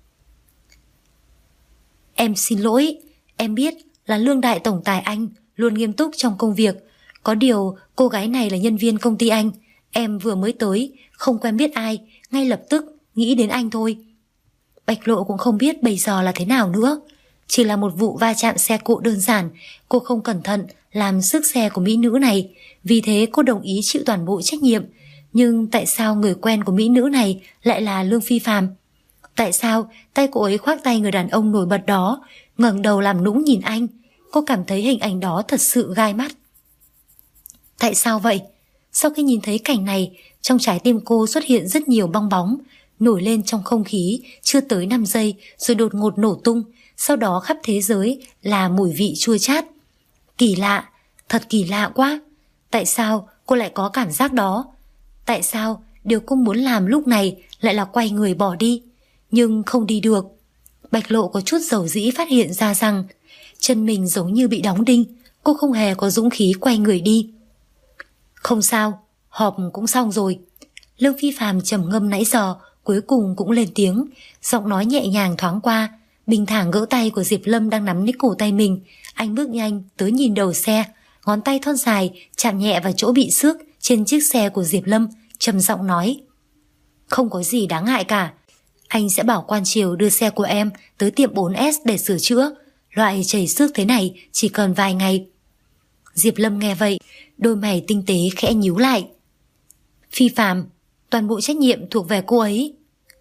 Em xin lỗi, em biết là Lương đại tổng tài anh luôn nghiêm túc trong công việc. Có điều cô gái này là nhân viên công ty anh. Em vừa mới tới, không quen biết ai, ngay lập tức nghĩ đến anh thôi. Bạch Lộ cũng không biết bây giờ là thế nào nữa. Chỉ là một vụ va chạm xe cộ đơn giản, cô không cẩn thận làm sức xe của mỹ nữ này, vì thế cô đồng ý chịu toàn bộ trách nhiệm. Nhưng tại sao người quen của mỹ nữ này lại là Lương Phi Phạm? Tại sao tay cô ấy khoác tay người đàn ông nổi bật đó, ngẩng đầu làm nũng nhìn anh? Cô cảm thấy hình ảnh đó thật sự gai mắt. Tại sao vậy? Sau khi nhìn thấy cảnh này, trong trái tim cô xuất hiện rất nhiều bong bóng, nổi lên trong không khí chưa tới 5 giây rồi đột ngột nổ tung. Sau đó khắp thế giới là mùi vị chua chát. Kỳ lạ, thật kỳ lạ quá. Tại sao cô lại có cảm giác đó? Tại sao điều cô muốn làm lúc này lại là quay người bỏ đi? Nhưng không đi được. Bạch Lộ có chút dầu dĩ phát hiện ra rằng chân mình giống như bị đóng đinh, cô không hề có dũng khí quay người đi. Không sao, họp cũng xong rồi. Lương Phi Phàm trầm ngâm nãy giờ cuối cùng cũng lên tiếng, giọng nói nhẹ nhàng thoáng qua, bình thản gỡ tay của Diệp Lâm đang nắm lấy cổ tay mình. Anh bước nhanh tới nhìn đầu xe, ngón tay thon dài chạm nhẹ vào chỗ bị xước trên chiếc xe của Diệp Lâm, trầm giọng nói: Không có gì đáng ngại cả. Anh sẽ bảo quan triều đưa xe của em tới tiệm 4S để sửa chữa. Loại chảy xước thế này chỉ cần vài ngày. Diệp Lâm nghe vậy, đôi mày tinh tế khẽ nhíu lại. Phi Phàm, toàn bộ trách nhiệm thuộc về cô ấy.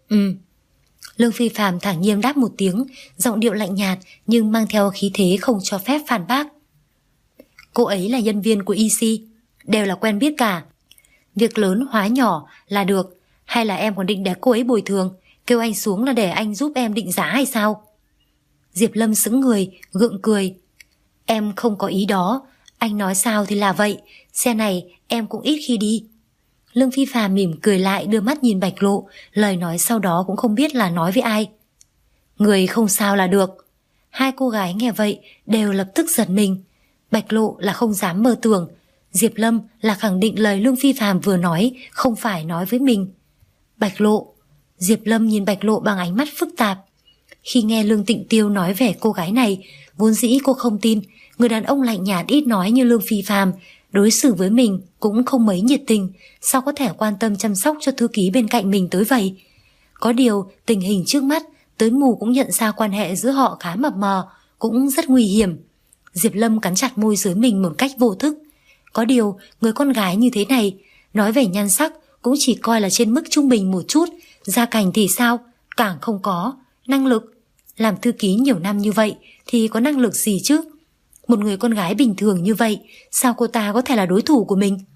Lương Phi Phàm thản nhiên đáp một tiếng, giọng điệu lạnh nhạt nhưng mang theo khí thế không cho phép phản bác. Cô ấy là nhân viên của EC, đều là quen biết cả. Việc lớn hóa nhỏ là được. Hay là em còn định để cô ấy bồi thường, kêu anh xuống là để anh giúp em định giá hay sao? Diệp Lâm sững người, gượng cười. Em không có ý đó, anh nói sao thì là vậy. Xe này em cũng ít khi đi. Lương Phi Phàm mỉm cười lại, đưa mắt nhìn Bạch Lộ, lời nói sau đó cũng không biết là nói với ai. Người không sao là được. Hai cô gái nghe vậy đều lập tức giật mình. Bạch Lộ là không dám mơ tưởng, Diệp Lâm là khẳng định lời Lương Phi Phàm vừa nói không phải nói với mình. Bạch Lộ. Diệp Lâm nhìn Bạch Lộ bằng ánh mắt phức tạp. Khi nghe Lương Tịnh Tiêu nói về cô gái này, vốn dĩ cô không tin người đàn ông lạnh nhạt ít nói như Lương Phi Phàm đối xử với mình cũng không mấy nhiệt tình, sao có thể quan tâm chăm sóc cho thư ký bên cạnh mình tới vậy. Có điều tình hình trước mắt, tới mù cũng nhận ra quan hệ giữa họ khá mập mờ, cũng rất nguy hiểm. Diệp Lâm cắn chặt môi dưới mình một cách vô thức. Có điều người con gái như thế này, nói về nhan sắc cũng chỉ coi là trên mức trung bình một chút, gia cảnh thì sao, càng không có. Năng lực, làm thư ký nhiều năm như vậy thì có năng lực gì chứ? Một người con gái bình thường như vậy, sao cô ta có thể là đối thủ của mình?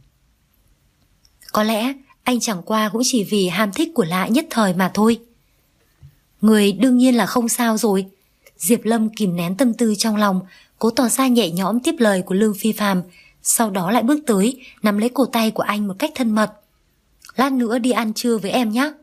Có lẽ anh chẳng qua cũng chỉ vì ham thích của lạ nhất thời mà thôi. Người đương nhiên là không sao rồi. Diệp Lâm kìm nén tâm tư trong lòng, cố tỏ ra nhẹ nhõm tiếp lời của Lương Phi Phàm, sau đó lại bước tới nắm lấy cổ tay của anh một cách thân mật. Lát nữa đi ăn trưa với em nhé.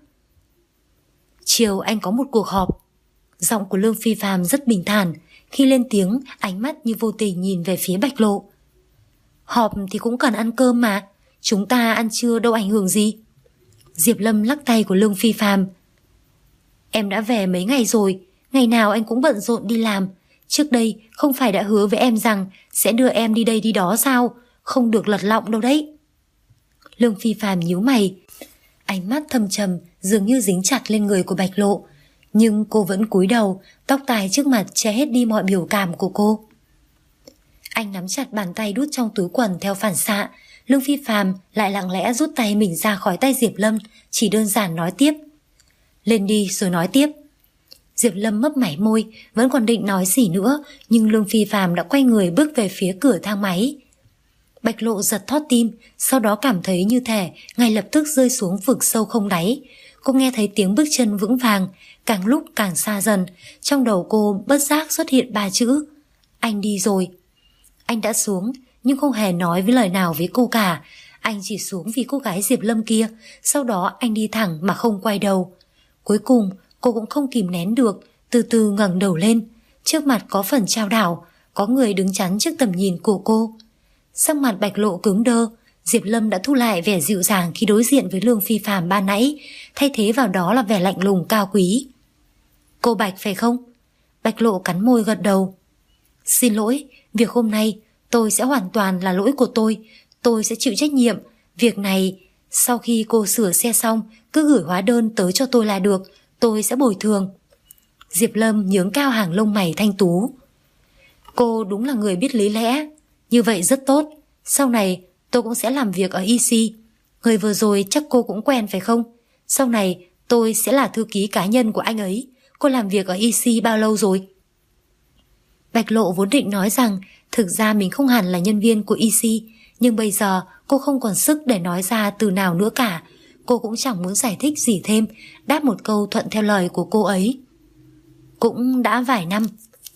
Chiều anh có một cuộc họp. Giọng của Lương Phi Phàm rất bình thản, khi lên tiếng ánh mắt như vô tình nhìn về phía Bạch Lộ. Họp thì cũng cần ăn cơm mà, chúng ta ăn trưa đâu ảnh hưởng gì. Diệp Lâm lắc tay của Lương Phi Phàm. Em đã về mấy ngày rồi, ngày nào anh cũng bận rộn đi làm. Trước đây không phải đã hứa với em rằng sẽ đưa em đi đây đi đó sao? Không được lật lọng đâu đấy. Lương Phi Phàm nhíu mày, ánh mắt thâm trầm dường như dính chặt lên người của Bạch Lộ, nhưng cô vẫn cúi đầu, tóc tai trước mặt che hết đi mọi biểu cảm của cô. Anh nắm chặt bàn tay đút trong túi quần theo phản xạ. Lương Phi Phàm lại lặng lẽ rút tay mình ra khỏi tay Diệp Lâm, chỉ đơn giản nói tiếp. Lên đi rồi nói tiếp. Diệp Lâm mấp mảy môi, vẫn còn định nói gì nữa, nhưng Lương Phi Phàm đã quay người bước về phía cửa thang máy. Bạch Lộ giật thót tim, sau đó cảm thấy như thể ngay lập tức rơi xuống vực sâu không đáy. Cô nghe thấy tiếng bước chân vững vàng, càng lúc càng xa dần. Trong đầu cô bất giác xuất hiện 3 chữ: anh đi rồi. Anh đã xuống, nhưng không hề nói với lời nào với cô cả. Anh chỉ xuống vì cô gái Diệp Lâm kia, sau đó anh đi thẳng mà không quay đầu. Cuối cùng cô cũng không kìm nén được, từ từ ngẩng đầu lên. Trước mặt có phần chao đảo, có người đứng chắn trước tầm nhìn của cô. Sắc mặt Bạch Lộ cứng đơ. Diệp Lâm đã thu lại vẻ dịu dàng khi đối diện với Lương Phi Phàm ban nãy, thay thế vào đó là vẻ lạnh lùng cao quý. Cô Bạch phải không? Bạch Lộ cắn môi gật đầu. Xin lỗi, việc hôm nay tôi sẽ hoàn toàn là lỗi của tôi sẽ chịu trách nhiệm. Việc này sau khi cô sửa xe xong cứ gửi hóa đơn tới cho tôi là được, tôi sẽ bồi thường. Diệp Lâm nhướng cao hàng lông mày thanh tú. Cô đúng là người biết lý lẽ, như vậy rất tốt. Sau này tôi cũng sẽ làm việc ở EC. Người vừa rồi chắc cô cũng quen phải không? Sau này tôi sẽ là thư ký cá nhân của anh ấy. Cô làm việc ở EC bao lâu rồi? Bạch Lộ vốn định nói rằng thực ra mình không hẳn là nhân viên của EC, nhưng bây giờ cô không còn sức để nói ra từ nào nữa cả. Cô cũng chẳng muốn giải thích gì thêm, đáp một câu thuận theo lời của cô ấy. Cũng đã vài năm.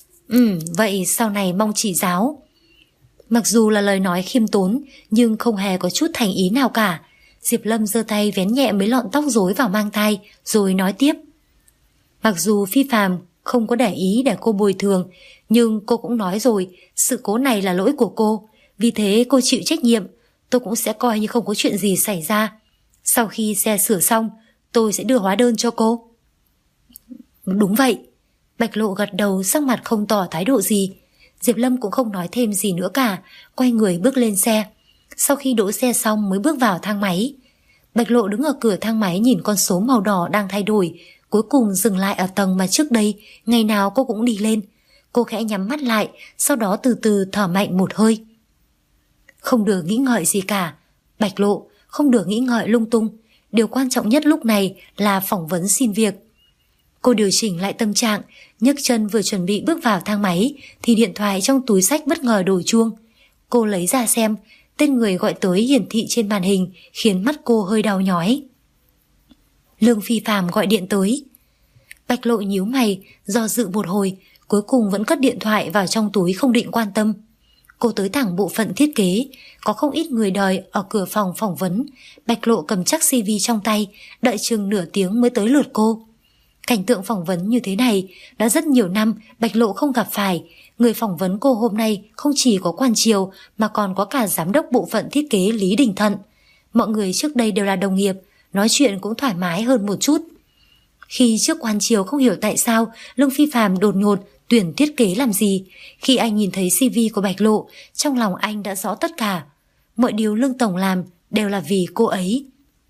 Vậy sau này mong chỉ giáo. Mặc dù là lời nói khiêm tốn, nhưng không hề có chút thành ý nào cả. Diệp Lâm giơ tay vén nhẹ mấy lọn tóc rối vào mang tai, rồi nói tiếp. Mặc dù Phi Phàm không có để ý để cô bồi thường, nhưng cô cũng nói rồi, sự cố này là lỗi của cô, vì thế cô chịu trách nhiệm, tôi cũng sẽ coi như không có chuyện gì xảy ra. Sau khi xe sửa xong, tôi sẽ đưa hóa đơn cho cô. Đúng vậy. Bạch Lộ gật đầu, sắc mặt không tỏ thái độ gì. Diệp Lâm cũng không nói thêm gì nữa cả, quay người bước lên xe. Sau khi đỗ xe xong mới bước vào thang máy. Bạch Lộ đứng ở cửa thang máy nhìn con số màu đỏ đang thay đổi, cuối cùng dừng lại ở tầng mà trước đây ngày nào cô cũng đi lên. Cô khẽ nhắm mắt lại, sau đó từ từ thở mạnh một hơi. Không được nghĩ ngợi gì cả, Bạch Lộ, không được nghĩ ngợi lung tung. Điều quan trọng nhất lúc này là phỏng vấn xin việc. Cô điều chỉnh lại tâm trạng, nhấc chân vừa chuẩn bị bước vào thang máy thì điện thoại trong túi xách bất ngờ đổ chuông. Cô lấy ra xem, tên người gọi tới hiển thị trên màn hình khiến mắt cô hơi đau nhói. Lương Phi Phạm gọi điện tới. Bạch Lộ nhíu mày, do dự một hồi, cuối cùng vẫn cất điện thoại vào trong túi không định quan tâm. Cô tới thẳng bộ phận thiết kế, có không ít người đợi ở cửa phòng phỏng vấn. Bạch Lộ cầm chắc CV trong tay, đợi chừng nửa tiếng mới tới lượt cô. Cảnh tượng phỏng vấn như thế này đã rất nhiều năm Bạch Lộ không gặp phải. Người phỏng vấn cô hôm nay không chỉ có Quan Triều mà còn có cả giám đốc bộ phận thiết kế Lý Đình Thận. Mọi người trước đây đều là đồng nghiệp, nói chuyện cũng thoải mái hơn một chút. Khi trước Quan Triều không hiểu tại sao Lương Phi Phạm đột ngột tuyển thiết kế làm gì. Khi anh nhìn thấy CV của Bạch Lộ, trong lòng anh đã rõ tất cả. Mọi điều Lương Tổng làm đều là vì cô ấy.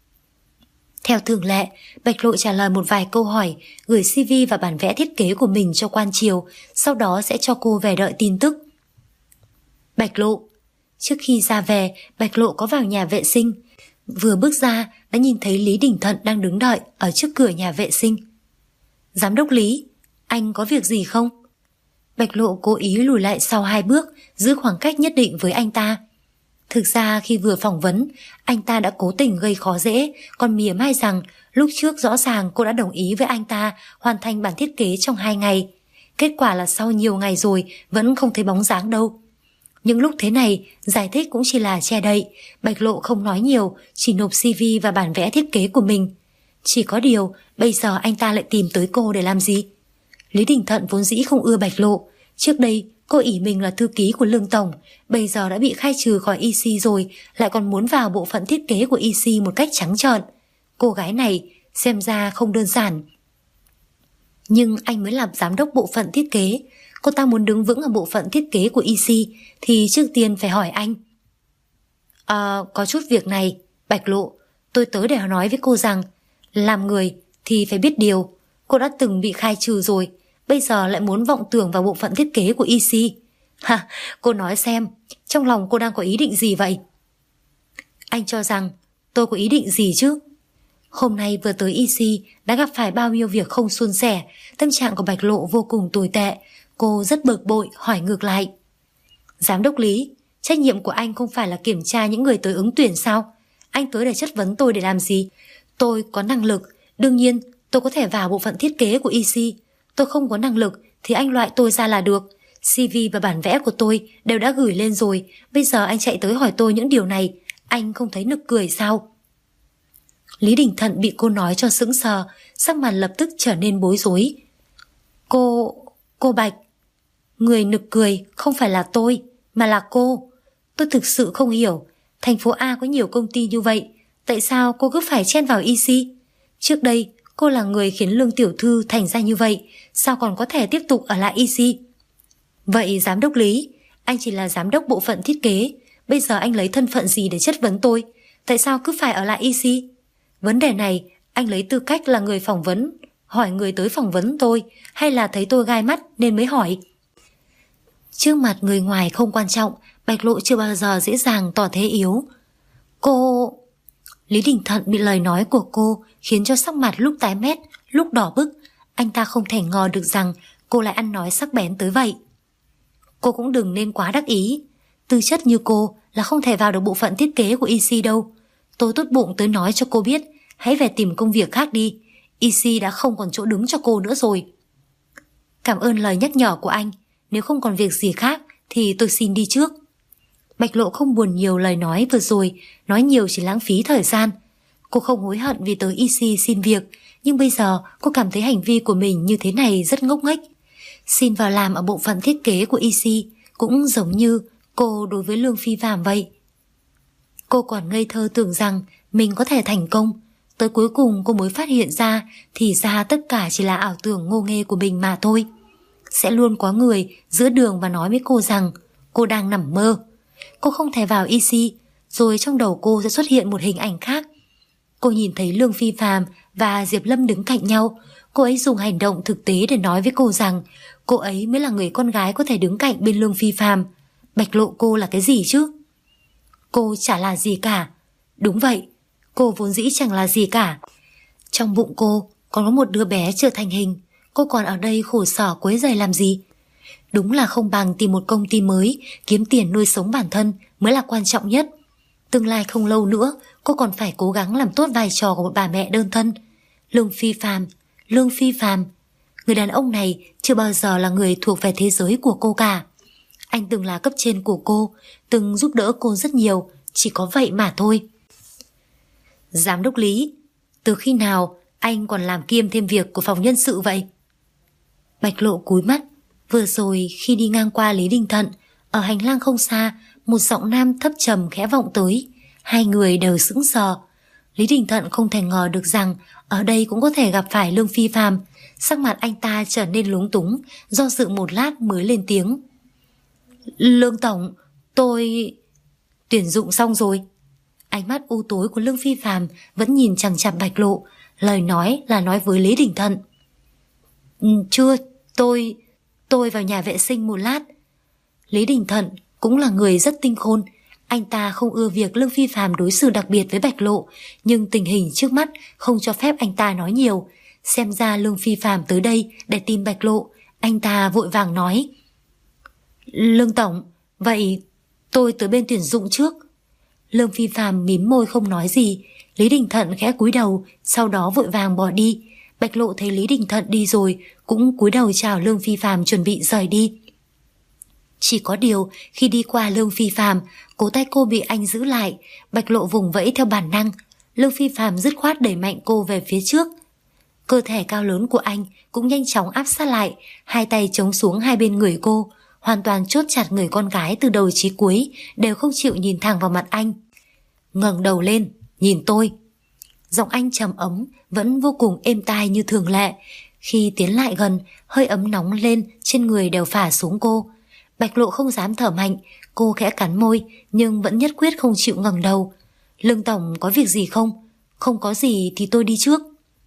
Theo thường lệ, Bạch Lộ trả lời một vài câu hỏi, gửi CV và bản vẽ thiết kế của mình cho Quan Triều, sau đó sẽ cho cô về đợi tin tức. Bạch Lộ. Trước khi ra về, Bạch Lộ có vào nhà vệ sinh. Vừa bước ra đã nhìn thấy Lý Đình Thận đang đứng đợi ở trước cửa nhà vệ sinh. Giám đốc Lý, anh có việc gì không? Bạch Lộ cố ý lùi lại sau 2 bước, giữ khoảng cách nhất định với anh ta. Thực ra khi vừa phỏng vấn, anh ta đã cố tình gây khó dễ, còn mỉa mai rằng lúc trước rõ ràng cô đã đồng ý với anh ta hoàn thành bản thiết kế trong 2 ngày. Kết quả là sau nhiều ngày rồi vẫn không thấy bóng dáng đâu. Những lúc thế này, giải thích cũng chỉ là che đậy. Bạch Lộ không nói nhiều, chỉ nộp CV và bản vẽ thiết kế của mình. Chỉ có điều, bây giờ anh ta lại tìm tới cô để làm gì? Lý Đình Thận vốn dĩ không ưa Bạch Lộ. Trước đây, cô ỷ mình là thư ký của Lương Tổng, bây giờ đã bị khai trừ khỏi EC rồi, lại còn muốn vào bộ phận thiết kế của EC một cách trắng trợn. Cô gái này xem ra không đơn giản. Nhưng anh mới làm giám đốc bộ phận thiết kế, cô ta muốn đứng vững ở bộ phận thiết kế của EC thì trước tiên phải hỏi anh. Có chút việc này, Bạch Lộ, tôi tới để nói với cô rằng làm người thì phải biết điều. Cô đã từng bị khai trừ rồi, bây giờ lại muốn vọng tưởng vào bộ phận thiết kế của EC. Cô nói xem, trong lòng cô đang có ý định gì vậy? Anh cho rằng tôi có ý định gì chứ? Hôm nay vừa tới EC đã gặp phải bao nhiêu việc không suôn sẻ, tâm trạng của Bạch Lộ vô cùng tồi tệ. Cô rất bực bội hỏi ngược lại. Giám đốc Lý, trách nhiệm của anh không phải là kiểm tra những người tới ứng tuyển sao? Anh tới để chất vấn tôi để làm gì? Tôi có năng lực, đương nhiên tôi có thể vào bộ phận thiết kế của EC. Tôi không có năng lực thì anh loại tôi ra là được. CV và bản vẽ của tôi đều đã gửi lên rồi, bây giờ anh chạy tới hỏi tôi những điều này, anh không thấy nực cười sao? Lý Đình Thận bị cô nói cho sững sờ, sắc mặt lập tức trở nên bối rối. Cô Bạch, người nực cười không phải là tôi, mà là cô. Tôi thực sự không hiểu, thành phố A có nhiều công ty như vậy, tại sao cô cứ phải chen vào EC? Trước đây, cô là người khiến Lương tiểu thư thành ra như vậy, sao còn có thể tiếp tục ở lại EC? Vậy giám đốc Lý, anh chỉ là giám đốc bộ phận thiết kế, bây giờ anh lấy thân phận gì để chất vấn tôi? Tại sao cứ phải ở lại EC? Vấn đề này, anh lấy tư cách là người phỏng vấn, hỏi người tới phỏng vấn tôi, hay là thấy tôi gai mắt nên mới hỏi? Trước mặt người ngoài không quan trọng, Bạch Lộ chưa bao giờ dễ dàng tỏ thế yếu. Cô... Lý Đình Thận bị lời nói của cô khiến cho sắc mặt lúc tái mét, lúc đỏ bức. Anh ta không thể ngờ được rằng cô lại ăn nói sắc bén tới vậy. Cô cũng đừng nên quá đắc ý. Tư chất như cô là không thể vào được bộ phận thiết kế của EC đâu. Tôi tốt bụng tới nói cho cô biết, hãy về tìm công việc khác đi. EC đã không còn chỗ đứng cho cô nữa rồi. Cảm ơn lời nhắc nhở của anh. Nếu không còn việc gì khác thì tôi xin đi trước. Bạch Lộ không buồn nhiều lời nói vừa rồi, nói nhiều chỉ lãng phí thời gian. Cô không hối hận vì tới EC xin việc, nhưng bây giờ cô cảm thấy hành vi của mình như thế này rất ngốc nghếch. Xin vào làm ở bộ phận thiết kế của EC cũng giống như cô đối với Lương Phi Phạm vậy. Cô còn ngây thơ tưởng rằng mình có thể thành công. Tới cuối cùng cô mới phát hiện ra thì ra tất cả chỉ là ảo tưởng ngô nghê của mình mà thôi. Sẽ luôn có người giữa đường và nói với cô rằng cô đang nằm mơ. Cô không thể vào EC, rồi trong đầu cô sẽ xuất hiện một hình ảnh khác. Cô nhìn thấy Lương Phi Phạm và Diệp Lâm đứng cạnh nhau. Cô ấy dùng hành động thực tế để nói với cô rằng cô ấy mới là người con gái có thể đứng cạnh bên Lương Phi Phạm. Bạch lộ cô là cái gì chứ? Cô chả là gì cả. Đúng vậy, cô vốn dĩ chẳng là gì cả. Trong bụng cô còn có một đứa bé chưa thành hình. Cô còn ở đây khổ sở quấy rầy làm gì? Đúng là không bằng tìm một công ty mới, kiếm tiền nuôi sống bản thân mới là quan trọng nhất. Tương lai không lâu nữa, cô còn phải cố gắng làm tốt vai trò của một bà mẹ đơn thân. Lương Phi Phạm, Lương Phi Phạm. Người đàn ông này chưa bao giờ là người thuộc về thế giới của cô cả. Anh từng là cấp trên của cô, từng giúp đỡ cô rất nhiều, chỉ có vậy mà thôi. Giám đốc Lý, từ khi nào anh còn làm kiêm thêm việc của phòng nhân sự vậy? Bạch lộ cúi mắt. Vừa rồi khi đi ngang qua Lý Đình Thận, ở hành lang không xa, một giọng nam thấp trầm khẽ vọng tới. Hai người đều sững sờ. Lý Đình Thận không thể ngờ được rằng ở đây cũng có thể gặp phải Lương Phi Phạm. Sắc mặt anh ta trở nên lúng túng, do dự một lát mới lên tiếng. Lương Tổng, tôi... Tuyển dụng xong rồi. Ánh mắt u tối của Lương Phi Phạm vẫn nhìn chằm chằm Bạch lộ. Lời nói là nói với Lý Đình Thận. Chưa, tôi vào nhà vệ sinh một lát. Lý Đình Thận cũng là người rất tinh khôn. Anh ta không ưa việc Lương Phi Phạm đối xử đặc biệt với Bạch lộ, nhưng tình hình trước mắt không cho phép anh ta nói nhiều. Xem ra Lương Phi Phạm tới đây để tìm Bạch lộ. Anh ta vội vàng nói. Lương Tổng, vậy tôi tới bên tuyển dụng trước. Lương Phi Phạm mím môi không nói gì. Lý Đình Thận khẽ cúi đầu, sau đó vội vàng bỏ đi. Bạch lộ thấy Lý Đình Thận đi rồi cũng cúi đầu chào Lương Phi Phạm chuẩn bị rời đi. Chỉ có điều khi đi qua Lương Phi Phạm, cổ tay cô bị anh giữ lại. Bạch lộ vùng vẫy theo bản năng. Lương Phi Phạm dứt khoát đẩy mạnh cô về phía trước. Cơ thể cao lớn của anh cũng nhanh chóng áp sát lại, hai tay chống xuống hai bên người cô, hoàn toàn chốt chặt người con gái từ đầu chí cuối, đều không chịu nhìn thẳng vào mặt anh. Ngẩng đầu lên, nhìn tôi. Giọng anh trầm ấm vẫn vô cùng êm tai như thường lệ. Khi tiến lại gần, hơi ấm nóng lên trên người đều phả xuống cô. Bạch lộ không dám thở mạnh, cô khẽ cắn môi nhưng vẫn nhất quyết không chịu ngẩng đầu. Lương Tổng có việc gì không? Không có gì thì tôi đi trước.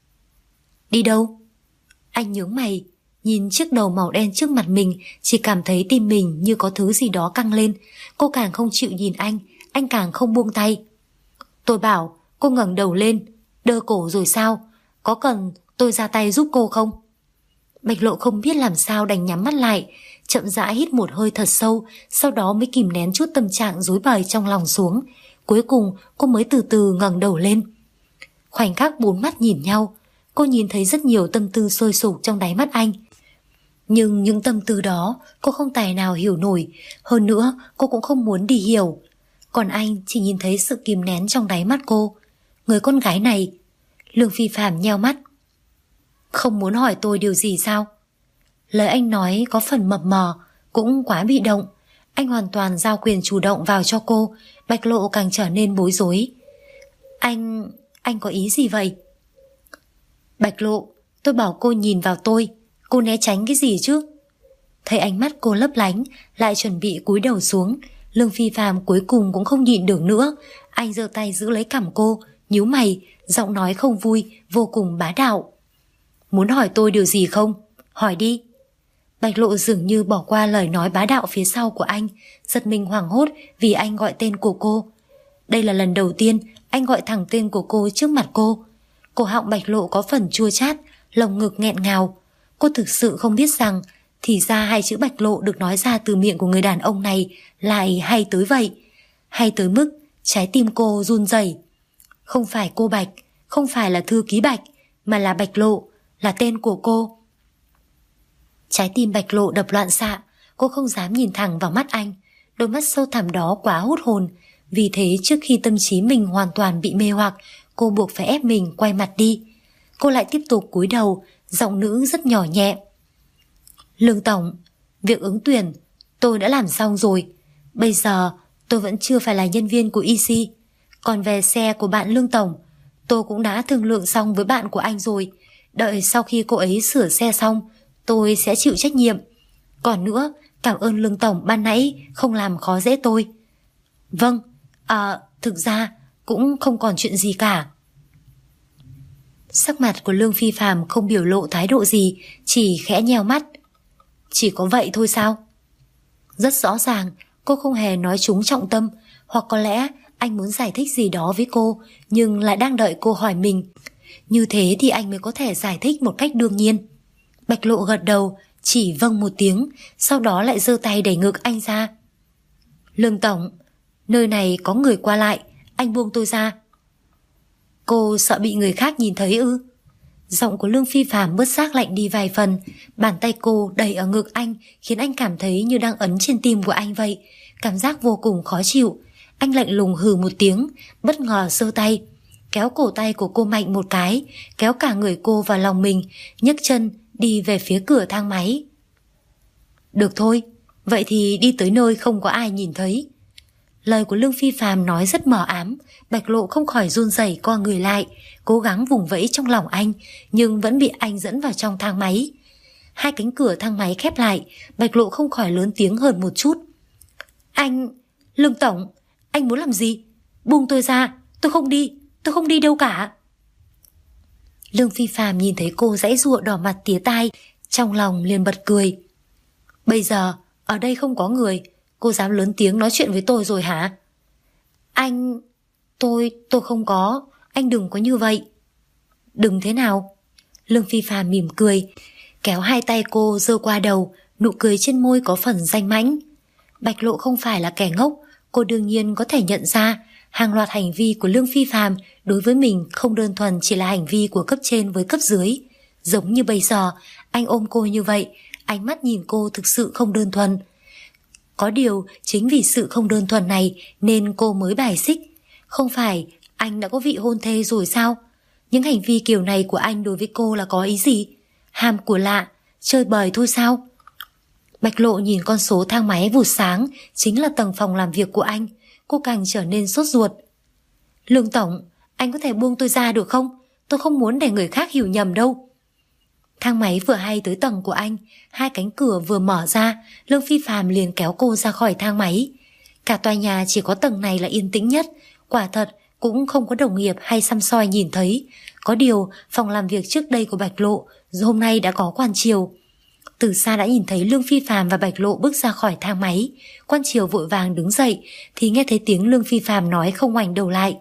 Đi đâu? Anh nhướng mày, nhìn chiếc đầu màu đen trước mặt mình, chỉ cảm thấy tim mình như có thứ gì đó căng lên. Cô càng không chịu nhìn anh càng không buông tay. Tôi bảo cô ngẩng đầu lên. Đơ cổ rồi sao? Có cần tôi ra tay giúp cô không? Bạch lộ không biết làm sao đành nhắm mắt lại, chậm rãi hít một hơi thật sâu, sau đó mới kìm nén chút tâm trạng rối bời trong lòng xuống. Cuối cùng cô mới từ từ ngẩng đầu lên. Khoảnh khắc bốn mắt nhìn nhau, cô nhìn thấy rất nhiều tâm tư sôi sục trong đáy mắt anh. Nhưng những tâm tư đó cô không tài nào hiểu nổi, hơn nữa cô cũng không muốn đi hiểu. Còn anh chỉ nhìn thấy sự kìm nén trong đáy mắt cô. Người con gái này. Lương Phi Phạm nheo mắt. Không muốn hỏi tôi điều gì sao? Lời anh nói có phần mập mờ, cũng quá bị động. Anh hoàn toàn giao quyền chủ động vào cho cô. Bạch lộ càng trở nên bối rối. Anh có ý gì vậy? Bạch lộ, tôi bảo cô nhìn vào tôi. Cô né tránh cái gì chứ? Thấy ánh mắt cô lấp lánh, lại chuẩn bị cúi đầu xuống. Lương Phi Phạm cuối cùng cũng không nhịn được nữa. Anh giơ tay giữ lấy cằm cô, nhíu mày, giọng nói không vui, vô cùng bá đạo. Muốn hỏi tôi điều gì không? Hỏi đi. Bạch lộ dường như bỏ qua lời nói bá đạo phía sau của anh, giật mình hoảng hốt vì anh gọi tên của cô. Đây là lần đầu tiên anh gọi thẳng tên của cô trước mặt cô. Cổ họng Bạch lộ có phần chua chát, lồng ngực nghẹn ngào. Cô thực sự không biết rằng thì ra hai chữ Bạch lộ được nói ra từ miệng của người đàn ông này lại hay tới vậy. Hay tới mức trái tim cô run rẩy. Không phải cô Bạch, không phải là thư ký Bạch, mà là Bạch lộ, là tên của cô. Trái tim Bạch lộ đập loạn xạ. Cô không dám nhìn thẳng vào mắt anh. Đôi mắt sâu thẳm đó quá hút hồn. Vì thế trước khi tâm trí mình hoàn toàn bị mê hoặc, cô buộc phải ép mình quay mặt đi. Cô lại tiếp tục cúi đầu, giọng nữ rất nhỏ nhẹ. Lương tổng, việc ứng tuyển tôi đã làm xong rồi. Bây giờ tôi vẫn chưa phải là nhân viên của EC. Còn về xe của bạn Lương tổng, tôi cũng đã thương lượng xong với bạn của anh rồi. Đợi sau khi cô ấy sửa xe xong, tôi sẽ chịu trách nhiệm. Còn nữa, cảm ơn Lương tổng ban nãy không làm khó dễ tôi. Vâng, thực ra cũng không còn chuyện gì cả. Sắc mặt của Lương Phi Phạm không biểu lộ thái độ gì, chỉ khẽ nheo mắt. Chỉ có vậy thôi sao? Rất rõ ràng cô không hề nói trúng trọng tâm, hoặc có lẽ anh muốn giải thích gì đó với cô nhưng lại đang đợi cô hỏi mình. Như thế thì anh mới có thể giải thích một cách đương nhiên. Bạch Lộ gật đầu, chỉ vâng một tiếng, sau đó lại giơ tay đẩy ngực anh ra. Lương tổng, nơi này có người qua lại, anh buông tôi ra. Cô sợ bị người khác nhìn thấy ư? Giọng của Lương Phi Phạm bớt giác lạnh đi vài phần. Bàn tay cô đẩy ở ngực anh khiến anh cảm thấy như đang ấn trên tim của anh vậy. Cảm giác vô cùng khó chịu. Anh lạnh lùng hừ một tiếng, bất ngờ giơ tay, kéo cổ tay của cô mạnh một cái, kéo cả người cô vào lòng mình, nhấc chân đi về phía cửa thang máy. Được thôi, vậy thì đi tới nơi không có ai nhìn thấy. Lời của Lương Phi Phạm nói rất mờ ám. Bạch Lộ không khỏi run rẩy co người lại, cố gắng vùng vẫy trong lòng anh, nhưng vẫn bị anh dẫn vào trong thang máy. Hai cánh cửa thang máy khép lại, Bạch Lộ không khỏi lớn tiếng hơn một chút. Anh... Lương tổng, anh muốn làm gì? Buông tôi ra, tôi không đi đâu cả. Lương Phi Phạm nhìn thấy cô giãy giụa đỏ mặt tía tai, trong lòng liền bật cười. Bây giờ ở đây không có người, cô dám lớn tiếng nói chuyện với tôi rồi hả? Anh... Tôi không có, anh đừng có như vậy. Đừng thế nào? Lương Phi Phạm mỉm cười, kéo hai tay cô giơ qua đầu, nụ cười trên môi có phần danh mãnh. Bạch Lộ không phải là kẻ ngốc, cô đương nhiên có thể nhận ra hàng loạt hành vi của Lương Phi Phạm đối với mình không đơn thuần chỉ là hành vi của cấp trên với cấp dưới. Giống như bây giờ, anh ôm cô như vậy, ánh mắt nhìn cô thực sự không đơn thuần. Có điều chính vì sự không đơn thuần này nên cô mới bài xích. Không phải anh đã có vị hôn thê rồi sao? Những hành vi kiểu này của anh đối với cô là có ý gì? Ham của lạ, chơi bời thôi sao? Bạch Lộ nhìn con số thang máy vụt sáng, chính là tầng phòng làm việc của anh. Cô càng trở nên sốt ruột. Lương tổng, anh có thể buông tôi ra được không? Tôi không muốn để người khác hiểu nhầm đâu. Thang máy vừa hay tới tầng của anh, hai cánh cửa vừa mở ra, Lương Phi Phạm liền kéo cô ra khỏi thang máy. Cả tòa nhà chỉ có tầng này là yên tĩnh nhất, quả thật cũng không có đồng nghiệp hay săm soi nhìn thấy. Có điều phòng làm việc trước đây của Bạch Lộ hôm nay đã có quan triều. Từ xa đã nhìn thấy Lương Phi Phạm và Bạch Lộ bước ra khỏi thang máy. Quan triều vội vàng đứng dậy thì nghe thấy tiếng Lương Phi Phạm nói không ngoảnh đầu lại.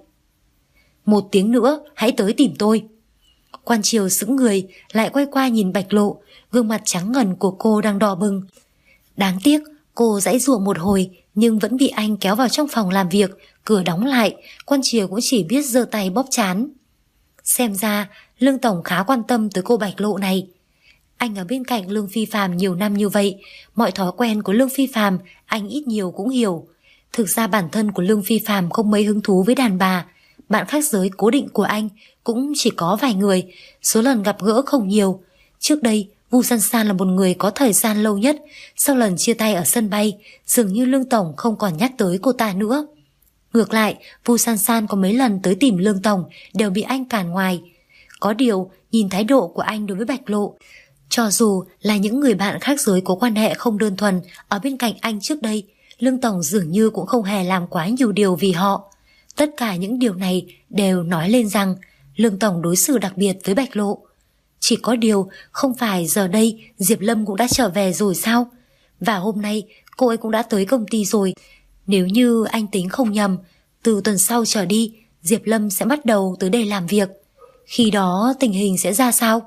1 tiếng nữa hãy tới tìm tôi. Quan triều sững người, lại quay qua nhìn Bạch Lộ, gương mặt trắng ngần của cô đang đỏ bừng. Đáng tiếc cô giãy giụa một hồi nhưng vẫn bị anh kéo vào trong phòng làm việc. Cửa đóng lại, quan triều cũng chỉ biết giơ tay bóp trán. Xem ra Lương tổng khá quan tâm tới cô Bạch Lộ này. Anh ở bên cạnh Lương Phi Phạm nhiều năm như vậy, mọi thói quen của Lương Phi Phạm anh ít nhiều cũng hiểu. Thực ra bản thân của Lương Phi Phạm không mấy hứng thú với đàn bà. Bạn khác giới cố định của anh cũng chỉ có vài người, số lần gặp gỡ không nhiều. Trước đây Vu San San là một người có thời gian lâu nhất. Sau lần chia tay ở sân bay, dường như Lương tổng không còn nhắc tới cô ta nữa. Ngược lại, Vu San San có mấy lần tới tìm Lương tổng đều bị anh cản ngoài. Có điều nhìn thái độ của anh đối với Bạch Lộ, cho dù là những người bạn khác giới có quan hệ không đơn thuần ở bên cạnh anh trước đây, Lương tổng dường như cũng không hề làm quá nhiều điều vì họ. Tất cả những điều này đều nói lên rằng Lương tổng đối xử đặc biệt với Bạch Lộ. Chỉ có điều không phải giờ đây Diệp Lâm cũng đã trở về rồi sao? Và hôm nay cô ấy cũng đã tới công ty rồi. Nếu như anh tính không nhầm, từ tuần sau trở đi Diệp Lâm sẽ bắt đầu tới đây làm việc. Khi đó tình hình sẽ ra sao?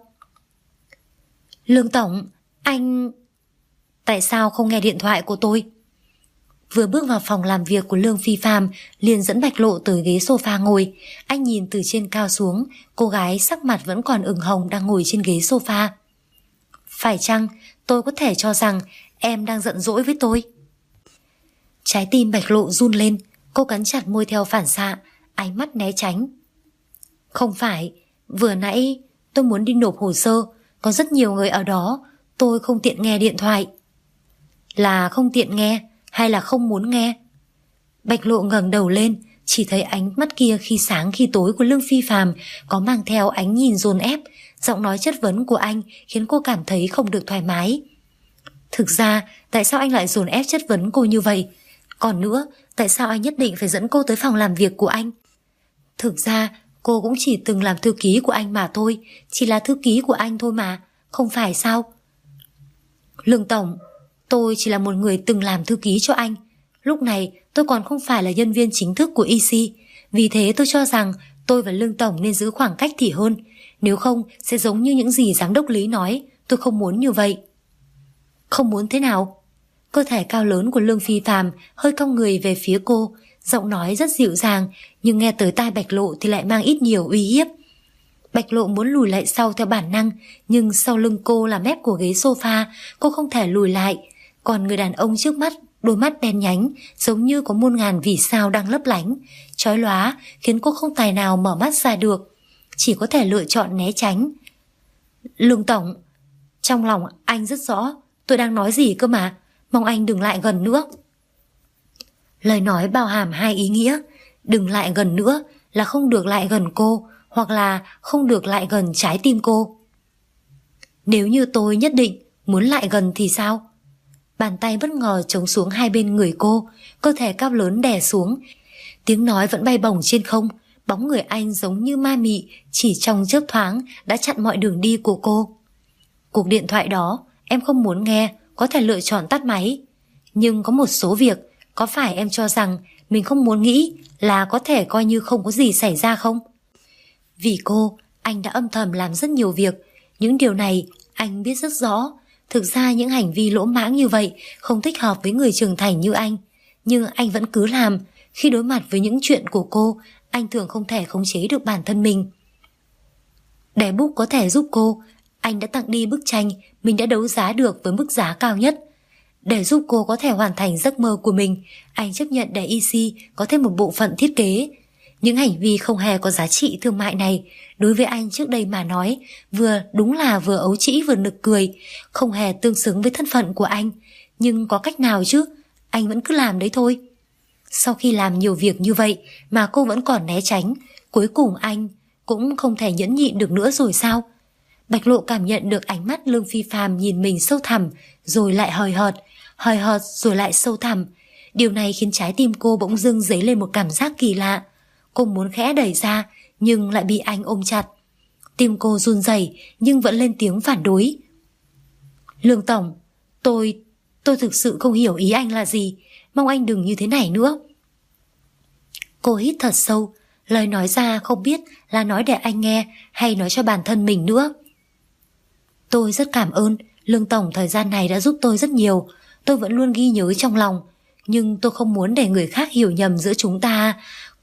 Lương tổng, anh... Tại sao không nghe điện thoại của tôi? Vừa bước vào phòng làm việc của Lương Phi Phạm liền dẫn Bạch Lộ tới ghế sofa ngồi. Anh nhìn từ trên cao xuống, cô gái sắc mặt vẫn còn ửng hồng đang ngồi trên ghế sofa. Phải chăng tôi có thể cho rằng em đang giận dỗi với tôi? Trái tim Bạch Lộ run lên. Cô cắn chặt môi theo phản xạ, ánh mắt né tránh. Không phải, vừa nãy tôi muốn đi nộp hồ sơ, có rất nhiều người ở đó, tôi không tiện nghe điện thoại. Là không tiện nghe hay là không muốn nghe? Bạch Lộ ngẩng đầu lên, chỉ thấy ánh mắt kia khi sáng khi tối của Lương Phi Phàm có mang theo ánh nhìn dồn ép. Giọng nói chất vấn của anh khiến cô cảm thấy không được thoải mái. Thực ra, tại sao anh lại dồn ép chất vấn cô như vậy? Còn nữa, tại sao anh nhất định phải dẫn cô tới phòng làm việc của anh? Thực ra, cô cũng chỉ từng làm thư ký của anh mà thôi, chỉ là thư ký của anh thôi mà, không phải sao? Lương Tổng, tôi chỉ là một người từng làm thư ký cho anh. Lúc này tôi còn không phải là nhân viên chính thức của EC. Vì thế tôi cho rằng tôi và Lương Tổng nên giữ khoảng cách thì hơn. Nếu không sẽ giống như những gì giám đốc Lý nói. Tôi không muốn như vậy. Không muốn thế nào? Cơ thể cao lớn của Lương Phi Phàm hơi cong người về phía cô. Giọng nói rất dịu dàng, nhưng nghe tới tai Bạch Lộ thì lại mang ít nhiều uy hiếp. Bạch Lộ muốn lùi lại sau theo bản năng, nhưng sau lưng cô là mép của ghế sofa, cô không thể lùi lại. Còn người đàn ông trước mắt, đôi mắt đen nhánh, giống như có muôn ngàn vì sao đang lấp lánh, chói lóa, khiến cô không tài nào mở mắt ra được, chỉ có thể lựa chọn né tránh. Lương Tổng, trong lòng anh rất rõ tôi đang nói gì cơ mà, mong anh đừng lại gần nữa. Lời nói bao hàm hai ý nghĩa, đừng lại gần nữa là không được lại gần cô, hoặc là không được lại gần trái tim cô. Nếu như tôi nhất định muốn lại gần thì sao? Bàn tay bất ngờ chống xuống hai bên người cô, cơ thể cao lớn đè xuống. Tiếng nói vẫn bay bổng trên không, bóng người anh giống như ma mị, chỉ trong chớp thoáng đã chặn mọi đường đi của cô. Cuộc điện thoại đó em không muốn nghe, có thể lựa chọn tắt máy. Nhưng có một số việc, có phải em cho rằng mình không muốn nghĩ là có thể coi như không có gì xảy ra không? Vì cô, anh đã âm thầm làm rất nhiều việc. Những điều này anh biết rất rõ. Thực ra những hành vi lỗ mãng như vậy không thích hợp với người trưởng thành như anh. Nhưng anh vẫn cứ làm. Khi đối mặt với những chuyện của cô, anh thường không thể khống chế được bản thân mình. Để Book có thể giúp cô, anh đã tặng đi bức tranh mình đã đấu giá được với mức giá cao nhất. Để giúp cô có thể hoàn thành giấc mơ của mình, anh chấp nhận để EC có thêm một bộ phận thiết kế. Những hành vi không hề có giá trị thương mại này, đối với anh trước đây mà nói, đúng là vừa ấu trĩ vừa nực cười, không hề tương xứng với thân phận của anh. Nhưng có cách nào chứ, anh vẫn cứ làm đấy thôi. Sau khi làm nhiều việc như vậy mà cô vẫn còn né tránh, cuối cùng anh cũng không thể nhẫn nhịn được nữa rồi sao? Bạch Lộ cảm nhận được ánh mắt Lương Phi Phàm nhìn mình sâu thẳm, rồi lại hời hợt rồi lại sâu thẳm. Điều này khiến trái tim cô bỗng dưng dấy lên một cảm giác kỳ lạ. Cô muốn khẽ đẩy ra, nhưng lại bị anh ôm chặt. Tim cô run rẩy nhưng vẫn lên tiếng phản đối. Lương Tổng, tôi thực sự không hiểu ý anh là gì, mong anh đừng như thế này nữa. Cô hít thật sâu, lời nói ra không biết là nói để anh nghe hay nói cho bản thân mình nữa. Tôi rất cảm ơn, Lương Tổng thời gian này đã giúp tôi rất nhiều, tôi vẫn luôn ghi nhớ trong lòng, nhưng tôi không muốn để người khác hiểu nhầm giữa chúng ta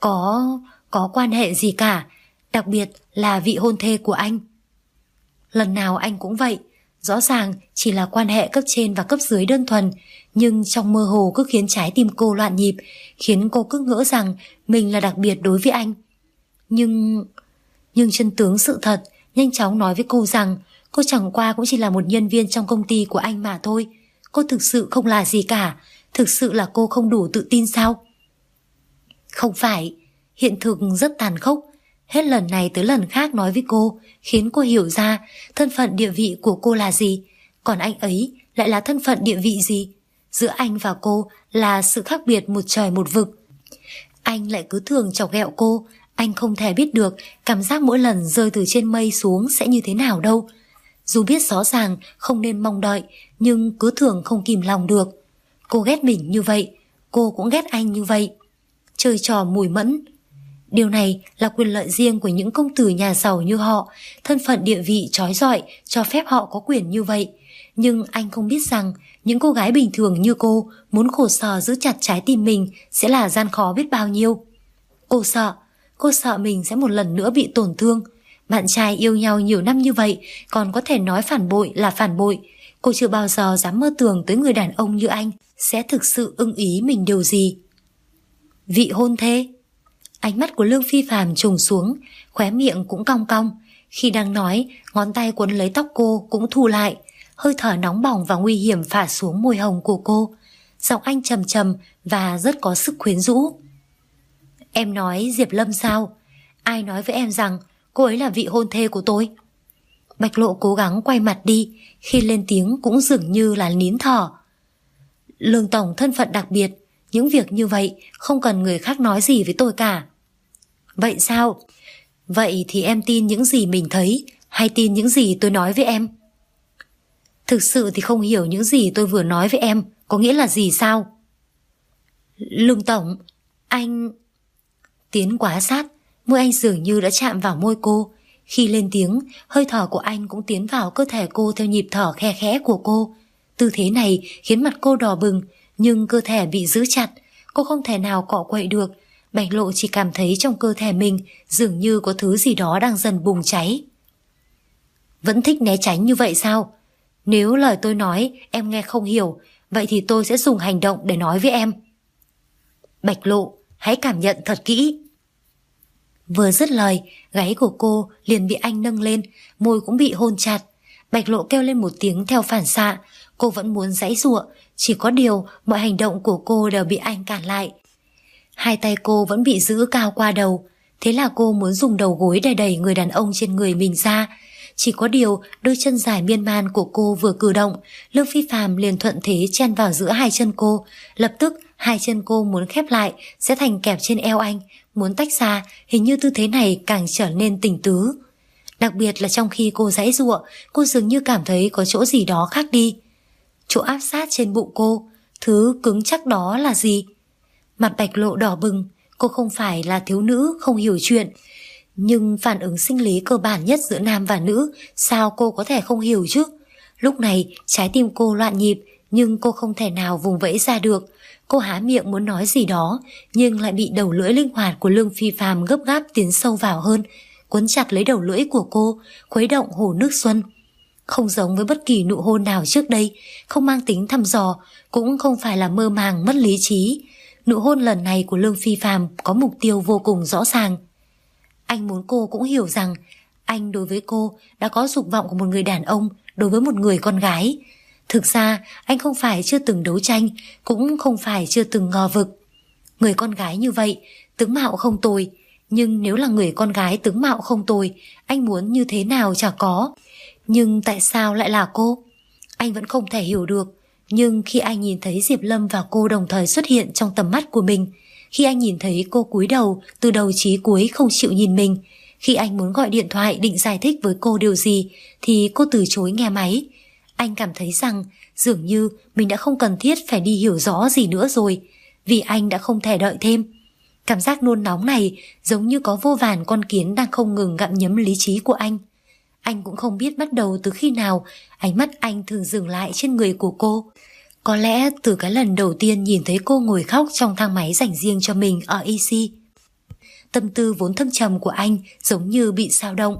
có quan hệ gì cả, đặc biệt là vị hôn thê của anh. Lần nào anh cũng vậy, rõ ràng chỉ là quan hệ cấp trên và cấp dưới đơn thuần, nhưng trong mơ hồ cứ khiến trái tim cô loạn nhịp, khiến cô cứ ngỡ rằng mình là đặc biệt đối với anh. Nhưng chân tướng sự thật nhanh chóng nói với cô rằng cô chẳng qua cũng chỉ là một nhân viên trong công ty của anh mà thôi. Cô thực sự không là gì cả. Thực sự là cô không đủ tự tin sao? Không phải, hiện thực rất tàn khốc. Hết lần này tới lần khác nói với cô, khiến cô hiểu ra thân phận địa vị của cô là gì, còn anh ấy lại là thân phận địa vị gì. Giữa anh và cô là sự khác biệt một trời một vực. Anh lại cứ thường chọc ghẹo cô. Anh không thể biết được cảm giác mỗi lần rơi từ trên mây xuống sẽ như thế nào đâu. Dù biết rõ ràng không nên mong đợi, nhưng cứ thường không kìm lòng được. Cô ghét mình như vậy, cô cũng ghét anh như vậy. Chơi trò mùi mẫn. Điều này là quyền lợi riêng của những công tử nhà giàu như họ. Thân phận địa vị trói rọi cho phép họ có quyền như vậy. Nhưng anh không biết rằng những cô gái bình thường như cô muốn khổ sở giữ chặt trái tim mình sẽ là gian khó biết bao nhiêu. Cô sợ mình sẽ một lần nữa bị tổn thương. Bạn trai yêu nhau nhiều năm như vậy còn có thể nói phản bội là phản bội. Cô chưa bao giờ dám mơ tưởng tới người đàn ông như anh sẽ thực sự ưng ý mình điều gì. Vị hôn thê. Ánh mắt của Lương Phi Phàm trùng xuống, khóe miệng cũng cong cong. Khi đang nói, ngón tay quấn lấy tóc cô cũng thu lại. Hơi thở nóng bỏng và nguy hiểm phả xuống môi hồng của cô. Giọng anh trầm trầm và rất có sức quyến rũ. Em nói Diệp Lâm sao? Ai nói với em rằng cô ấy là vị hôn thê của tôi? Bạch Lộ cố gắng quay mặt đi, khi lên tiếng cũng dường như là nín thở. Lương tổng thân phận đặc biệt, những việc như vậy không cần người khác nói gì với tôi cả. Vậy sao? Vậy thì em tin những gì mình thấy hay tin những gì tôi nói với em? Thực sự thì không hiểu những gì tôi vừa nói với em có nghĩa là gì sao? Lương tổng, anh... Tiến quá sát, môi anh dường như đã chạm vào môi cô. Khi lên tiếng, hơi thở của anh cũng tiến vào cơ thể cô theo nhịp thở khe khẽ của cô. Tư thế này khiến mặt cô đỏ bừng, nhưng cơ thể bị giữ chặt, cô không thể nào cọ quậy được. Bạch Lộ chỉ cảm thấy trong cơ thể mình dường như có thứ gì đó đang dần bùng cháy. Vẫn thích né tránh như vậy sao? Nếu lời tôi nói em nghe không hiểu, vậy thì tôi sẽ dùng hành động để nói với em. Bạch Lộ, hãy cảm nhận thật kỹ. Vừa dứt lời, gáy của cô liền bị anh nâng lên, môi cũng bị hôn chặt. Bạch Lộ kêu lên một tiếng theo phản xạ. Cô vẫn muốn giãy giụa, chỉ có điều mọi hành động của cô đều bị anh cản lại. Hai tay cô vẫn bị giữ cao qua đầu, thế là cô muốn dùng đầu gối để đẩy người đàn ông trên người mình ra. Chỉ có điều đôi chân dài miên man của cô vừa cử động, Lương Phi Phàm liền thuận thế chen vào giữa hai chân cô. Lập tức hai chân cô muốn khép lại sẽ thành kẹp trên eo anh, muốn tách ra hình như tư thế này càng trở nên tình tứ. Đặc biệt là trong khi cô giãy giụa, cô dường như cảm thấy có chỗ gì đó khác đi. Chỗ áp sát trên bụng cô, thứ cứng chắc đó là gì? Mặt Bạch Lộ đỏ bừng, cô không phải là thiếu nữ không hiểu chuyện, nhưng phản ứng sinh lý cơ bản nhất giữa nam và nữ sao cô có thể không hiểu chứ? Lúc này trái tim cô loạn nhịp, nhưng cô không thể nào vùng vẫy ra được. Cô há miệng muốn nói gì đó, nhưng lại bị đầu lưỡi linh hoạt của Lương Phi Phàm gấp gáp tiến sâu vào hơn, quấn chặt lấy đầu lưỡi của cô, khuấy động hồ nước xuân. Không giống với bất kỳ nụ hôn nào trước đây, không mang tính thăm dò, cũng không phải là mơ màng mất lý trí. Nụ hôn lần này của Lương Phi Phàm có mục tiêu vô cùng rõ ràng. Anh muốn cô cũng hiểu rằng anh đối với cô đã có dục vọng của một người đàn ông đối với một người con gái. Thực ra anh không phải chưa từng đấu tranh, cũng không phải chưa từng ngờ vực. Người con gái như vậy, tướng mạo không tồi, nhưng nếu là người con gái tướng mạo không tồi, anh muốn như thế nào chả có. Nhưng tại sao lại là cô? Anh vẫn không thể hiểu được. Nhưng khi anh nhìn thấy Diệp Lâm và cô đồng thời xuất hiện trong tầm mắt của mình, khi anh nhìn thấy cô cúi đầu từ đầu chí cuối không chịu nhìn mình, khi anh muốn gọi điện thoại định giải thích với cô điều gì thì cô từ chối nghe máy, anh cảm thấy rằng dường như mình đã không cần thiết phải đi hiểu rõ gì nữa rồi, vì anh đã không thể đợi thêm. Cảm giác nôn nóng này giống như có vô vàn con kiến đang không ngừng gặm nhấm lý trí của anh. Anh cũng không biết bắt đầu từ khi nào ánh mắt anh thường dừng lại trên người của cô. Có lẽ từ cái lần đầu tiên nhìn thấy cô ngồi khóc trong thang máy dành riêng cho mình ở EC. Tâm tư vốn thâm trầm của anh giống như bị xao động.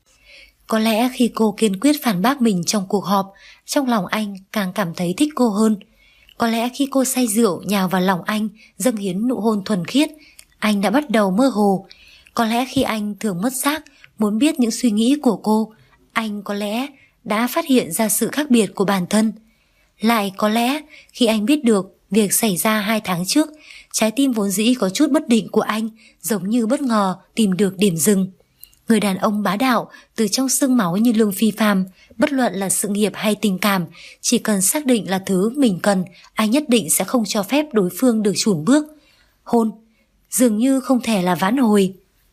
Có lẽ khi cô kiên quyết phản bác mình trong cuộc họp, trong lòng anh càng cảm thấy thích cô hơn. Có lẽ khi cô say rượu nhào vào lòng anh, dâng hiến nụ hôn thuần khiết, anh đã bắt đầu mơ hồ. Có lẽ khi anh thường mất xác, muốn biết những suy nghĩ của cô, anh có lẽ đã phát hiện ra sự khác biệt của bản thân. Lại có lẽ khi anh biết được việc xảy ra 2 tháng trước, trái tim vốn dĩ có chút bất định của anh giống như bất ngờ tìm được điểm dừng. Người đàn ông bá đạo từ trong xương máu như Lương Phi Phàm, bất luận là sự nghiệp hay tình cảm, chỉ cần xác định là thứ mình cần, anh nhất định sẽ không cho phép đối phương được chùn bước. Hôn dường như không thể là vãn hồi.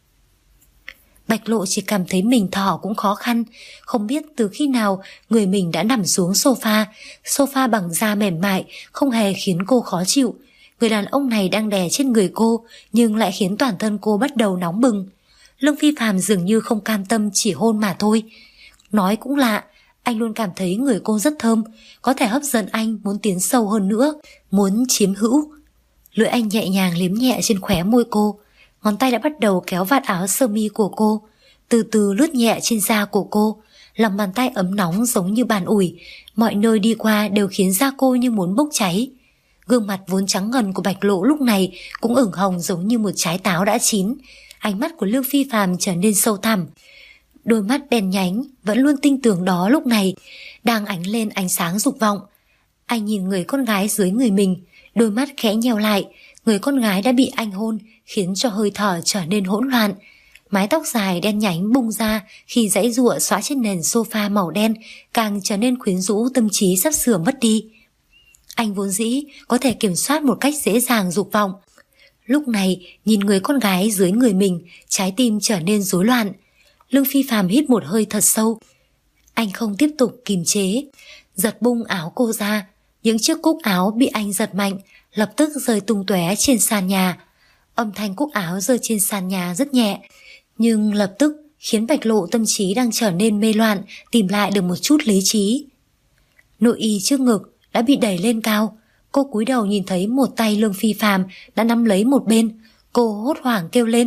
Bạch Lộ chỉ cảm thấy mình thở cũng khó khăn, không biết từ khi nào người mình đã nằm xuống sofa bằng da mềm mại, không hề khiến cô khó chịu. Người đàn ông này đang đè trên người cô, nhưng lại khiến toàn thân cô bắt đầu nóng bừng. Lương Phi Phàm dường như không cam tâm chỉ hôn mà thôi. Nói cũng lạ, anh luôn cảm thấy người cô rất thơm, có thể hấp dẫn anh muốn tiến sâu hơn nữa, muốn chiếm hữu. Lưỡi anh nhẹ nhàng liếm nhẹ trên khóe môi cô, ngón tay đã bắt đầu kéo vạt áo sơ mi của cô, từ từ lướt nhẹ trên da của cô. Lòng bàn tay ấm nóng giống như bàn ủi, mọi nơi đi qua đều khiến da cô như muốn bốc cháy. Gương mặt vốn trắng ngần của Bạch Lộ lúc này cũng ửng hồng giống như một trái táo đã chín. Ánh mắt của Lương Phi Phàm trở nên sâu thẳm. Đôi mắt đen nhánh vẫn luôn tinh tường đó lúc này đang ánh lên ánh sáng dục vọng. Anh nhìn người con gái dưới người mình, đôi mắt khẽ nheo lại. Người con gái đã bị anh hôn khiến cho hơi thở trở nên hỗn loạn. Mái tóc dài đen nhánh bung ra khi giãy giụa xõa trên nền sofa màu đen càng trở nên quyến rũ, tâm trí sắp sửa mất đi. Anh vốn dĩ có thể kiểm soát một cách dễ dàng dục vọng. Lúc này nhìn người con gái dưới người mình, trái tim trở nên rối loạn. Lương Phi Phàm hít một hơi thật sâu. Anh không tiếp tục kìm chế, giật bung áo cô ra. Những chiếc cúc áo bị anh giật mạnh lập tức rơi tung tóe trên sàn nhà. Âm thanh cúc áo rơi trên sàn nhà rất nhẹ, nhưng lập tức khiến Bạch Lộ tâm trí đang trở nên mê loạn tìm lại được một chút lý trí. Nội y trước ngực đã bị đẩy lên cao. Cô cúi đầu nhìn thấy một tay Lương Phi Phàm đã nắm lấy một bên. Cô hốt hoảng kêu lên: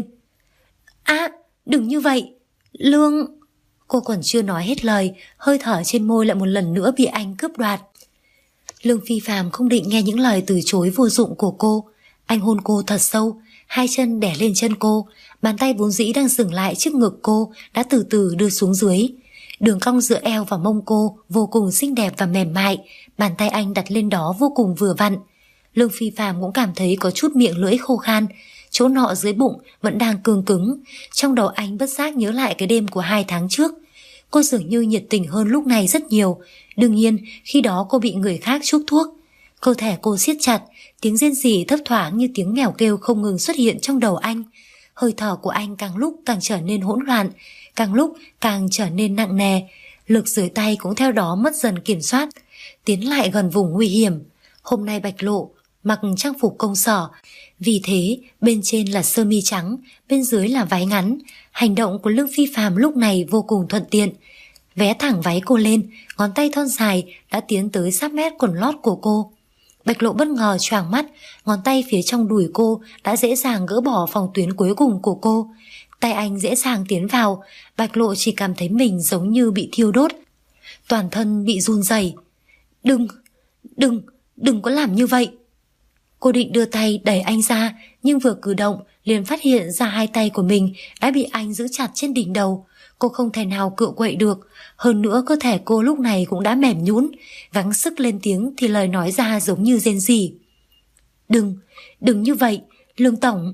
đừng như vậy, Lương... Cô còn chưa nói hết lời, hơi thở trên môi lại một lần nữa bị anh cướp đoạt. Lương Phi Phàm không định nghe những lời từ chối vô dụng của cô. Anh hôn cô thật sâu, hai chân đè lên chân cô, bàn tay vốn dĩ đang dừng lại trước ngực cô đã từ từ đưa xuống dưới. Đường cong giữa eo và mông cô vô cùng xinh đẹp và mềm mại, bàn tay anh đặt lên đó vô cùng vừa vặn. Lương Phi Phàm cũng cảm thấy có chút miệng lưỡi khô khan, chỗ nọ dưới bụng vẫn đang cương cứng. Trong đầu anh bất giác nhớ lại cái đêm của 2 tháng trước. Cô dường như nhiệt tình hơn lúc này rất nhiều. Đương nhiên khi đó cô bị người khác chuốc thuốc. Cơ thể cô siết chặt, tiếng rên rỉ thấp thoáng như tiếng mèo kêu không ngừng xuất hiện trong đầu anh. Hơi thở của anh càng lúc càng trở nên hỗn loạn, càng lúc càng trở nên nặng nề. Lực dưới tay cũng theo đó mất dần kiểm soát, tiến lại gần vùng nguy hiểm. Hôm nay Bạch Lộ mặc trang phục công sở, vì thế bên trên là sơ mi trắng, bên dưới là váy ngắn. Hành động của Lương Phi Phàm lúc này vô cùng thuận tiện. Vé thẳng váy cô lên, ngón tay thon dài đã tiến tới sát mép quần lót của cô. Bạch Lộ bất ngờ choàng mắt, ngón tay phía trong đùi cô đã dễ dàng gỡ bỏ phòng tuyến cuối cùng của cô. Tay anh dễ dàng tiến vào, Bạch Lộ chỉ cảm thấy mình giống như bị thiêu đốt. Toàn thân bị run rẩy. Đừng có làm như vậy. Cô định đưa tay đẩy anh ra, nhưng vừa cử động liền phát hiện ra hai tay của mình đã bị anh giữ chặt trên đỉnh đầu. Cô không thể nào cựa quậy được, hơn nữa cơ thể cô lúc này cũng đã mềm nhũn, gắng sức lên tiếng thì lời nói ra giống như rên rỉ. Đừng như vậy, Lương Tổng.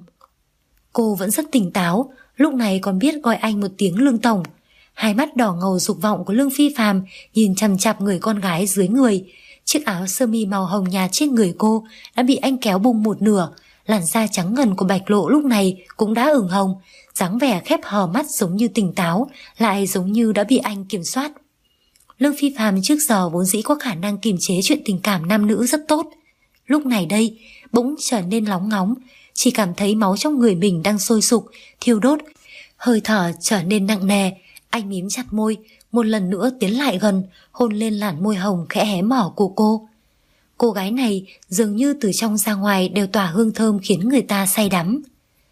Cô vẫn rất tỉnh táo, lúc này còn biết gọi anh một tiếng Lương Tổng. Hai mắt đỏ ngầu dục vọng của Lương Phi Phàm nhìn chằm chằm người con gái dưới người. Chiếc áo sơ mi màu hồng nhạt trên người cô đã bị anh kéo bung một nửa. Làn da trắng ngần của Bạch Lộ lúc này cũng đã ửng hồng, dáng vẻ khép hờ mắt giống như tỉnh táo, lại giống như đã bị anh kiểm soát. Lương Phi Phàm trước giờ vốn dĩ có khả năng kiềm chế chuyện tình cảm nam nữ rất tốt. Lúc này đây, bỗng trở nên lóng ngóng, chỉ cảm thấy máu trong người mình đang sôi sục, thiêu đốt. Hơi thở trở nên nặng nề, anh mím chặt môi, một lần nữa tiến lại gần, hôn lên làn môi hồng khẽ hé mở của cô. Cô gái này dường như từ trong ra ngoài đều tỏa hương thơm khiến người ta say đắm.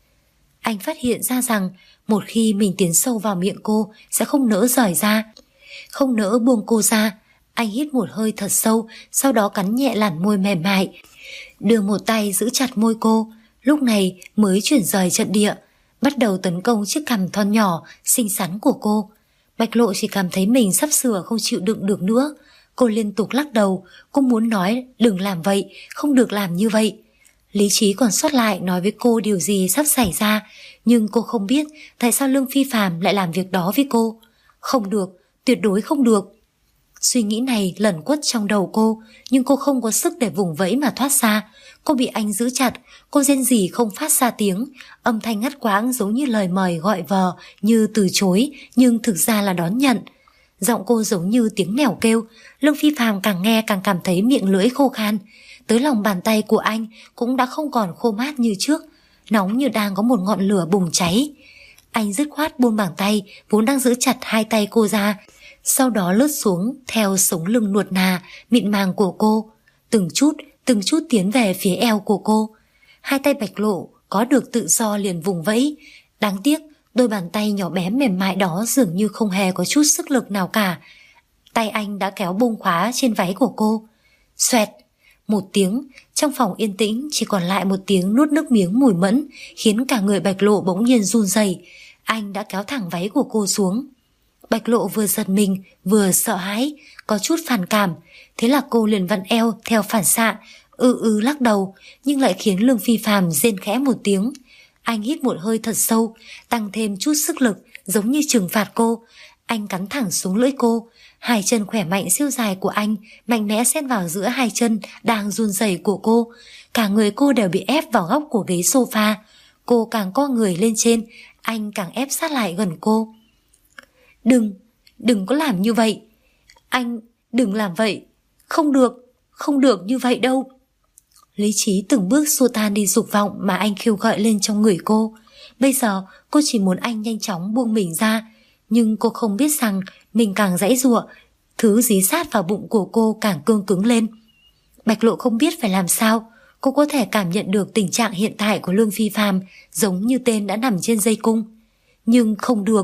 Anh phát hiện ra rằng một khi mình tiến sâu vào miệng cô sẽ không nỡ rời ra, không nỡ buông cô ra. Anh hít một hơi thật sâu, sau đó cắn nhẹ làn môi mềm mại, đưa một tay giữ chặt môi cô. Lúc này mới chuyển rời trận địa, bắt đầu tấn công chiếc cằm thon nhỏ, xinh xắn của cô. Bạch Lộ chỉ cảm thấy mình sắp sửa không chịu đựng được nữa. Cô liên tục lắc đầu, cô muốn nói đừng làm vậy, không được làm như vậy. Lý trí còn sót lại nói với cô điều gì sắp xảy ra, nhưng cô không biết tại sao Lương Phi Phàm lại làm việc đó với cô. Không được, tuyệt đối không được. Suy nghĩ này lẩn quất trong đầu cô, nhưng cô không có sức để vùng vẫy mà thoát ra. Cô bị anh giữ chặt, cô rên rỉ không phát ra tiếng, âm thanh ngắt quãng giống như lời mời gọi vờ, như từ chối nhưng thực ra là đón nhận. Giọng cô giống như tiếng mèo kêu. Lương Phi Phàm càng nghe càng cảm thấy miệng lưỡi khô khan. Tới lòng bàn tay của anh cũng đã không còn khô mát như trước, nóng như đang có một ngọn lửa bùng cháy. Anh dứt khoát buông bàn tay vốn đang giữ chặt hai tay cô ra, sau đó lướt xuống theo sống lưng nuột nà mịn màng của cô, từng chút tiến về phía eo của cô. Hai tay Bạch Lộ có được tự do liền vùng vẫy. Đáng tiếc đôi bàn tay nhỏ bé mềm mại đó dường như không hề có chút sức lực nào cả. Tay anh đã kéo bung khóa trên váy của cô. Xoẹt một tiếng, Trong phòng yên tĩnh chỉ còn lại một tiếng nuốt nước miếng mùi mẫn, khiến cả người Bạch Lộ bỗng nhiên run rẩy. Anh đã kéo thẳng váy của cô xuống. Bạch Lộ vừa giật mình vừa sợ hãi, có chút phản cảm. Thế là cô liền vặn eo theo phản xạ, lắc đầu, nhưng lại khiến Lương Phi Phàm rên khẽ một tiếng. Anh hít một hơi thật sâu, tăng thêm chút sức lực, giống như trừng phạt cô. Anh cắn thẳng xuống lưỡi cô. Hai chân khỏe mạnh siêu dài của anh mạnh mẽ xen vào giữa hai chân đang run rẩy của cô. Cả người cô đều bị ép vào góc của ghế sofa. Cô càng co người lên trên, anh càng ép sát lại gần cô. Đừng có làm như vậy. Anh đừng làm vậy. Không được như vậy đâu. Lý trí từng bước xua tan đi dục vọng mà anh khiêu gợi lên trong người cô. Bây giờ cô chỉ muốn anh nhanh chóng buông mình ra. Nhưng cô không biết rằng mình càng giãy giụa, thứ dí sát vào bụng của cô càng cương cứng lên. Bạch Lộ không biết phải làm sao. Cô có thể cảm nhận được tình trạng hiện tại của Lương Phi Phàm giống như tên đã nằm trên dây cung. Nhưng không được.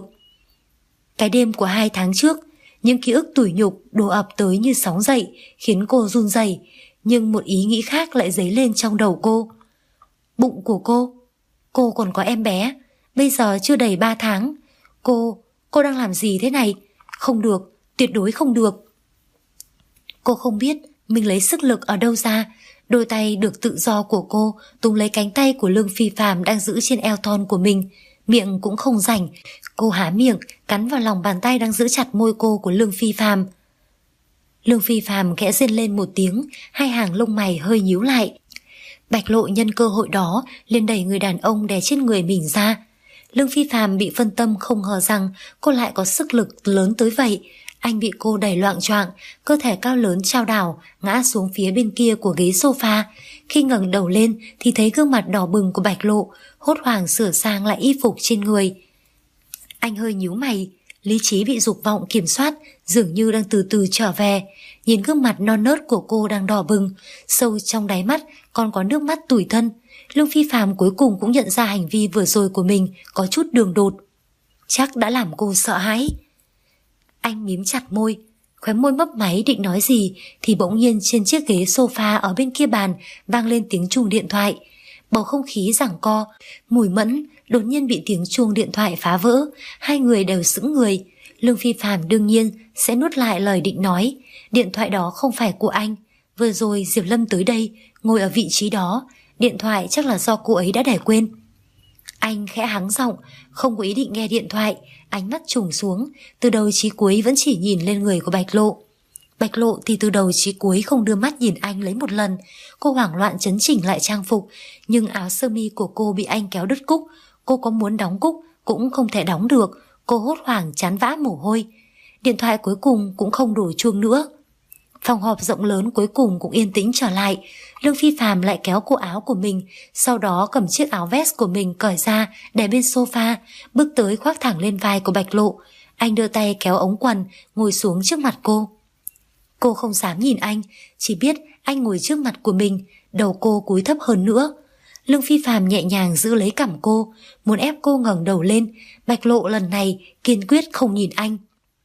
Cái đêm của 2 tháng trước, những ký ức tủi nhục đổ ập tới như sóng dậy, khiến cô run rẩy. Nhưng một ý nghĩ khác lại dấy lên trong đầu cô. Bụng của cô còn có em bé, bây giờ chưa đầy 3 tháng. Cô đang làm gì thế này? Không được, tuyệt đối không được. Cô không biết mình lấy sức lực ở đâu ra. Đôi tay được tự do của cô túm lấy cánh tay của Lương Phi Phàm đang giữ trên eo thon của mình. Miệng cũng không rảnh. Cô há miệng cắn vào lòng bàn tay đang giữ chặt môi cô của Lương Phi Phàm. Lương Phi Phàm khẽ rên lên một tiếng, hai hàng lông mày hơi nhíu lại. Bạch Lộ nhân cơ hội đó liền đẩy người đàn ông đè trên người mình ra. Lương Phi Phàm bị phân tâm, không ngờ rằng cô lại có sức lực lớn tới vậy. Anh bị cô đẩy loạng choạng, cơ thể cao lớn chao đảo ngã xuống phía bên kia của ghế sofa. Khi ngẩng đầu lên thì thấy gương mặt đỏ bừng của Bạch Lộ, hốt hoảng sửa sang lại y phục trên người. Anh hơi nhíu mày, lý trí bị dục vọng kiểm soát, dường như đang từ từ trở về. Nhìn gương mặt non nớt của cô đang đỏ bừng, sâu trong đáy mắt còn có nước mắt tủi thân. Lương Phi Phàm cuối cùng cũng nhận ra hành vi vừa rồi của mình có chút đường đột. Chắc đã làm cô sợ hãi. Anh mím chặt môi, khóe môi mấp máy định nói gì thì bỗng nhiên trên chiếc ghế sofa ở bên kia bàn vang lên tiếng chuông điện thoại. Bầu không khí giằng co, mùi mẫn đột nhiên bị tiếng chuông điện thoại phá vỡ. Hai người đều sững người. Lương Phi Phàm đương nhiên sẽ nuốt lại lời định nói. Điện thoại đó không phải của anh. Vừa rồi Diệp Lâm tới đây, ngồi ở vị trí đó. Điện thoại chắc là do cô ấy đã để quên. Anh khẽ hắng giọng, không có ý định nghe điện thoại. Ánh mắt trùng xuống, từ đầu chí cuối vẫn chỉ nhìn lên người của Bạch Lộ. Bạch Lộ thì từ đầu chí cuối không đưa mắt nhìn anh lấy một lần. Cô hoảng loạn chấn chỉnh lại trang phục, nhưng áo sơ mi của cô bị anh kéo đứt cúc. Cô có muốn đóng cúc cũng không thể đóng được. Cô hốt hoảng chán vã mồ hôi. Điện thoại cuối cùng cũng không đổ chuông nữa. Phòng họp rộng lớn cuối cùng cũng yên tĩnh trở lại. Lương Phi Phàm lại kéo cổ áo của mình, sau đó cầm chiếc áo vest của mình cởi ra để bên sofa, bước tới khoác thẳng lên vai của Bạch Lộ. Anh đưa tay kéo ống quần, ngồi xuống trước mặt cô. Cô không dám nhìn anh, chỉ biết anh ngồi trước mặt của mình, đầu cô cúi thấp hơn nữa. Lương Phi Phàm nhẹ nhàng giữ lấy cằm cô, muốn ép cô ngẩng đầu lên. Bạch Lộ lần này kiên quyết không nhìn anh.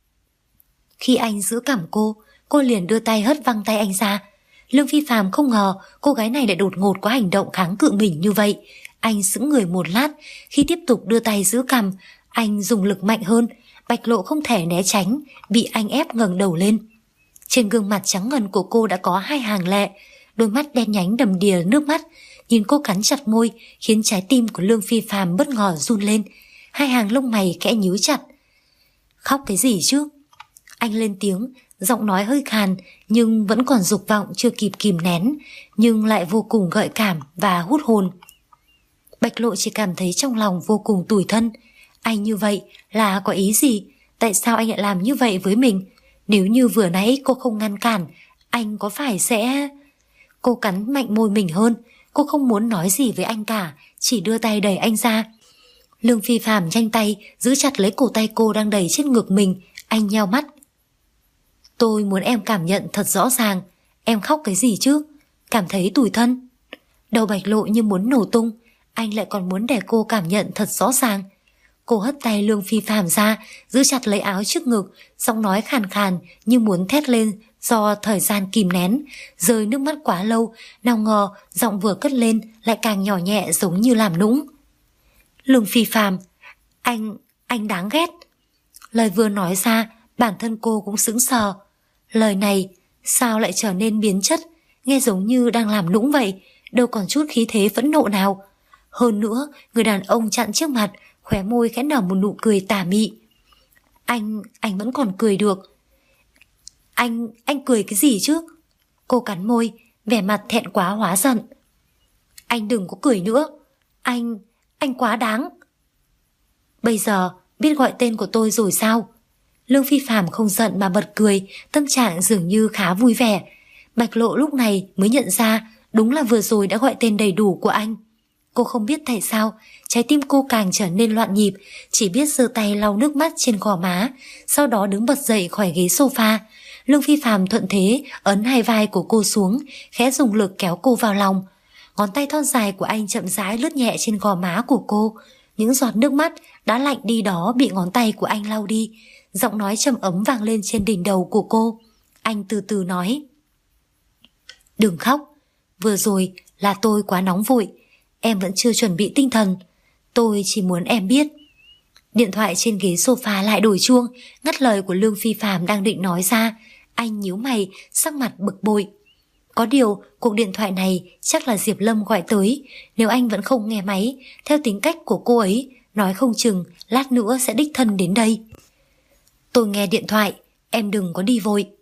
Khi anh giữ cằm cô liền đưa tay hất văng tay anh ra. Lương Phi Phàm không ngờ cô gái này lại đột ngột có hành động kháng cự mình như vậy. Anh sững người một lát, khi tiếp tục đưa tay giữ cằm, anh dùng lực mạnh hơn. Bạch Lộ không thể né tránh, bị anh ép ngẩng đầu lên. Trên gương mặt trắng ngần của cô đã có hai hàng lệ, đôi mắt đen nhánh đầm đìa nước mắt. Nhìn cô cắn chặt môi khiến trái tim của Lương Phi Phàm bất ngờ run lên. Hai hàng lông mày khẽ nhíu chặt. Khóc cái gì chứ? Anh lên tiếng, giọng nói hơi khàn nhưng vẫn còn dục vọng chưa kịp kìm nén, nhưng lại vô cùng gợi cảm và hút hồn. Bạch Lộ chỉ cảm thấy trong lòng vô cùng tủi thân. Anh như vậy là có ý gì? Tại sao anh lại làm như vậy với mình? Nếu như vừa nãy cô không ngăn cản, anh có phải sẽ... Cô cắn mạnh môi mình hơn. Cô không muốn nói gì với anh cả, chỉ đưa tay đẩy anh ra. Lương Phi Phàm nhanh tay giữ chặt lấy cổ tay cô đang đẩy trên ngực mình. Anh nheo mắt. Tôi muốn em cảm nhận thật rõ ràng. Em khóc cái gì chứ? Cảm thấy tủi thân. Đầu Bạch Lộ như muốn nổ tung. Anh lại còn muốn để cô cảm nhận thật rõ ràng. Cô hất tay Lương Phi Phàm ra, giữ chặt lấy áo trước ngực, giọng nói khàn khàn như muốn thét lên Do thời gian kìm nén, rơi nước mắt quá lâu, nào ngờ giọng vừa cất lên lại càng nhỏ nhẹ giống như làm nũng. Lương Phi Phạm, anh đáng ghét. Lời vừa nói ra, bản thân cô cũng sững sờ. Lời này sao lại trở nên biến chất, nghe giống như đang làm nũng vậy, đâu còn chút khí thế phẫn nộ nào. Hơn nữa, người đàn ông chặn trước mặt, khóe môi khẽ nở một nụ cười tà mị. Anh vẫn còn cười được. Anh cười cái gì chứ? Cô cắn môi, vẻ mặt thẹn quá hóa giận. Anh đừng có cười nữa. Anh quá đáng. Bây giờ biết gọi tên của tôi rồi sao? Lương Phi Phạm không giận mà bật cười, tâm trạng dường như khá vui vẻ. Bạch Lộ lúc này mới nhận ra đúng là vừa rồi đã gọi tên đầy đủ của anh. Cô không biết tại sao trái tim cô càng trở nên loạn nhịp, chỉ biết giơ tay lau nước mắt trên gò má, sau đó đứng bật dậy khỏi ghế sofa. Lương Phi Phạm thuận thế ấn hai vai của cô xuống, khẽ dùng lực kéo cô vào lòng. Ngón tay thon dài của anh chậm rãi lướt nhẹ trên gò má của cô. Những giọt nước mắt đã lạnh đi đó bị ngón tay của anh lau đi. Giọng nói trầm ấm vang lên trên đỉnh đầu của cô. Anh từ từ nói: Đừng khóc, vừa rồi là tôi quá nóng vội, em vẫn chưa chuẩn bị tinh thần. Tôi chỉ muốn em biết. Điện thoại trên ghế sofa lại đổ chuông, ngắt lời của Lương Phi Phạm đang định nói ra. Anh nhíu mày, sắc mặt bực bội. Có điều cuộc điện thoại này chắc là Diệp Lâm gọi tới. Nếu anh vẫn không nghe máy, theo tính cách của cô ấy, nói không chừng lát nữa sẽ đích thân đến đây. Tôi nghe điện thoại, em đừng có đi vội.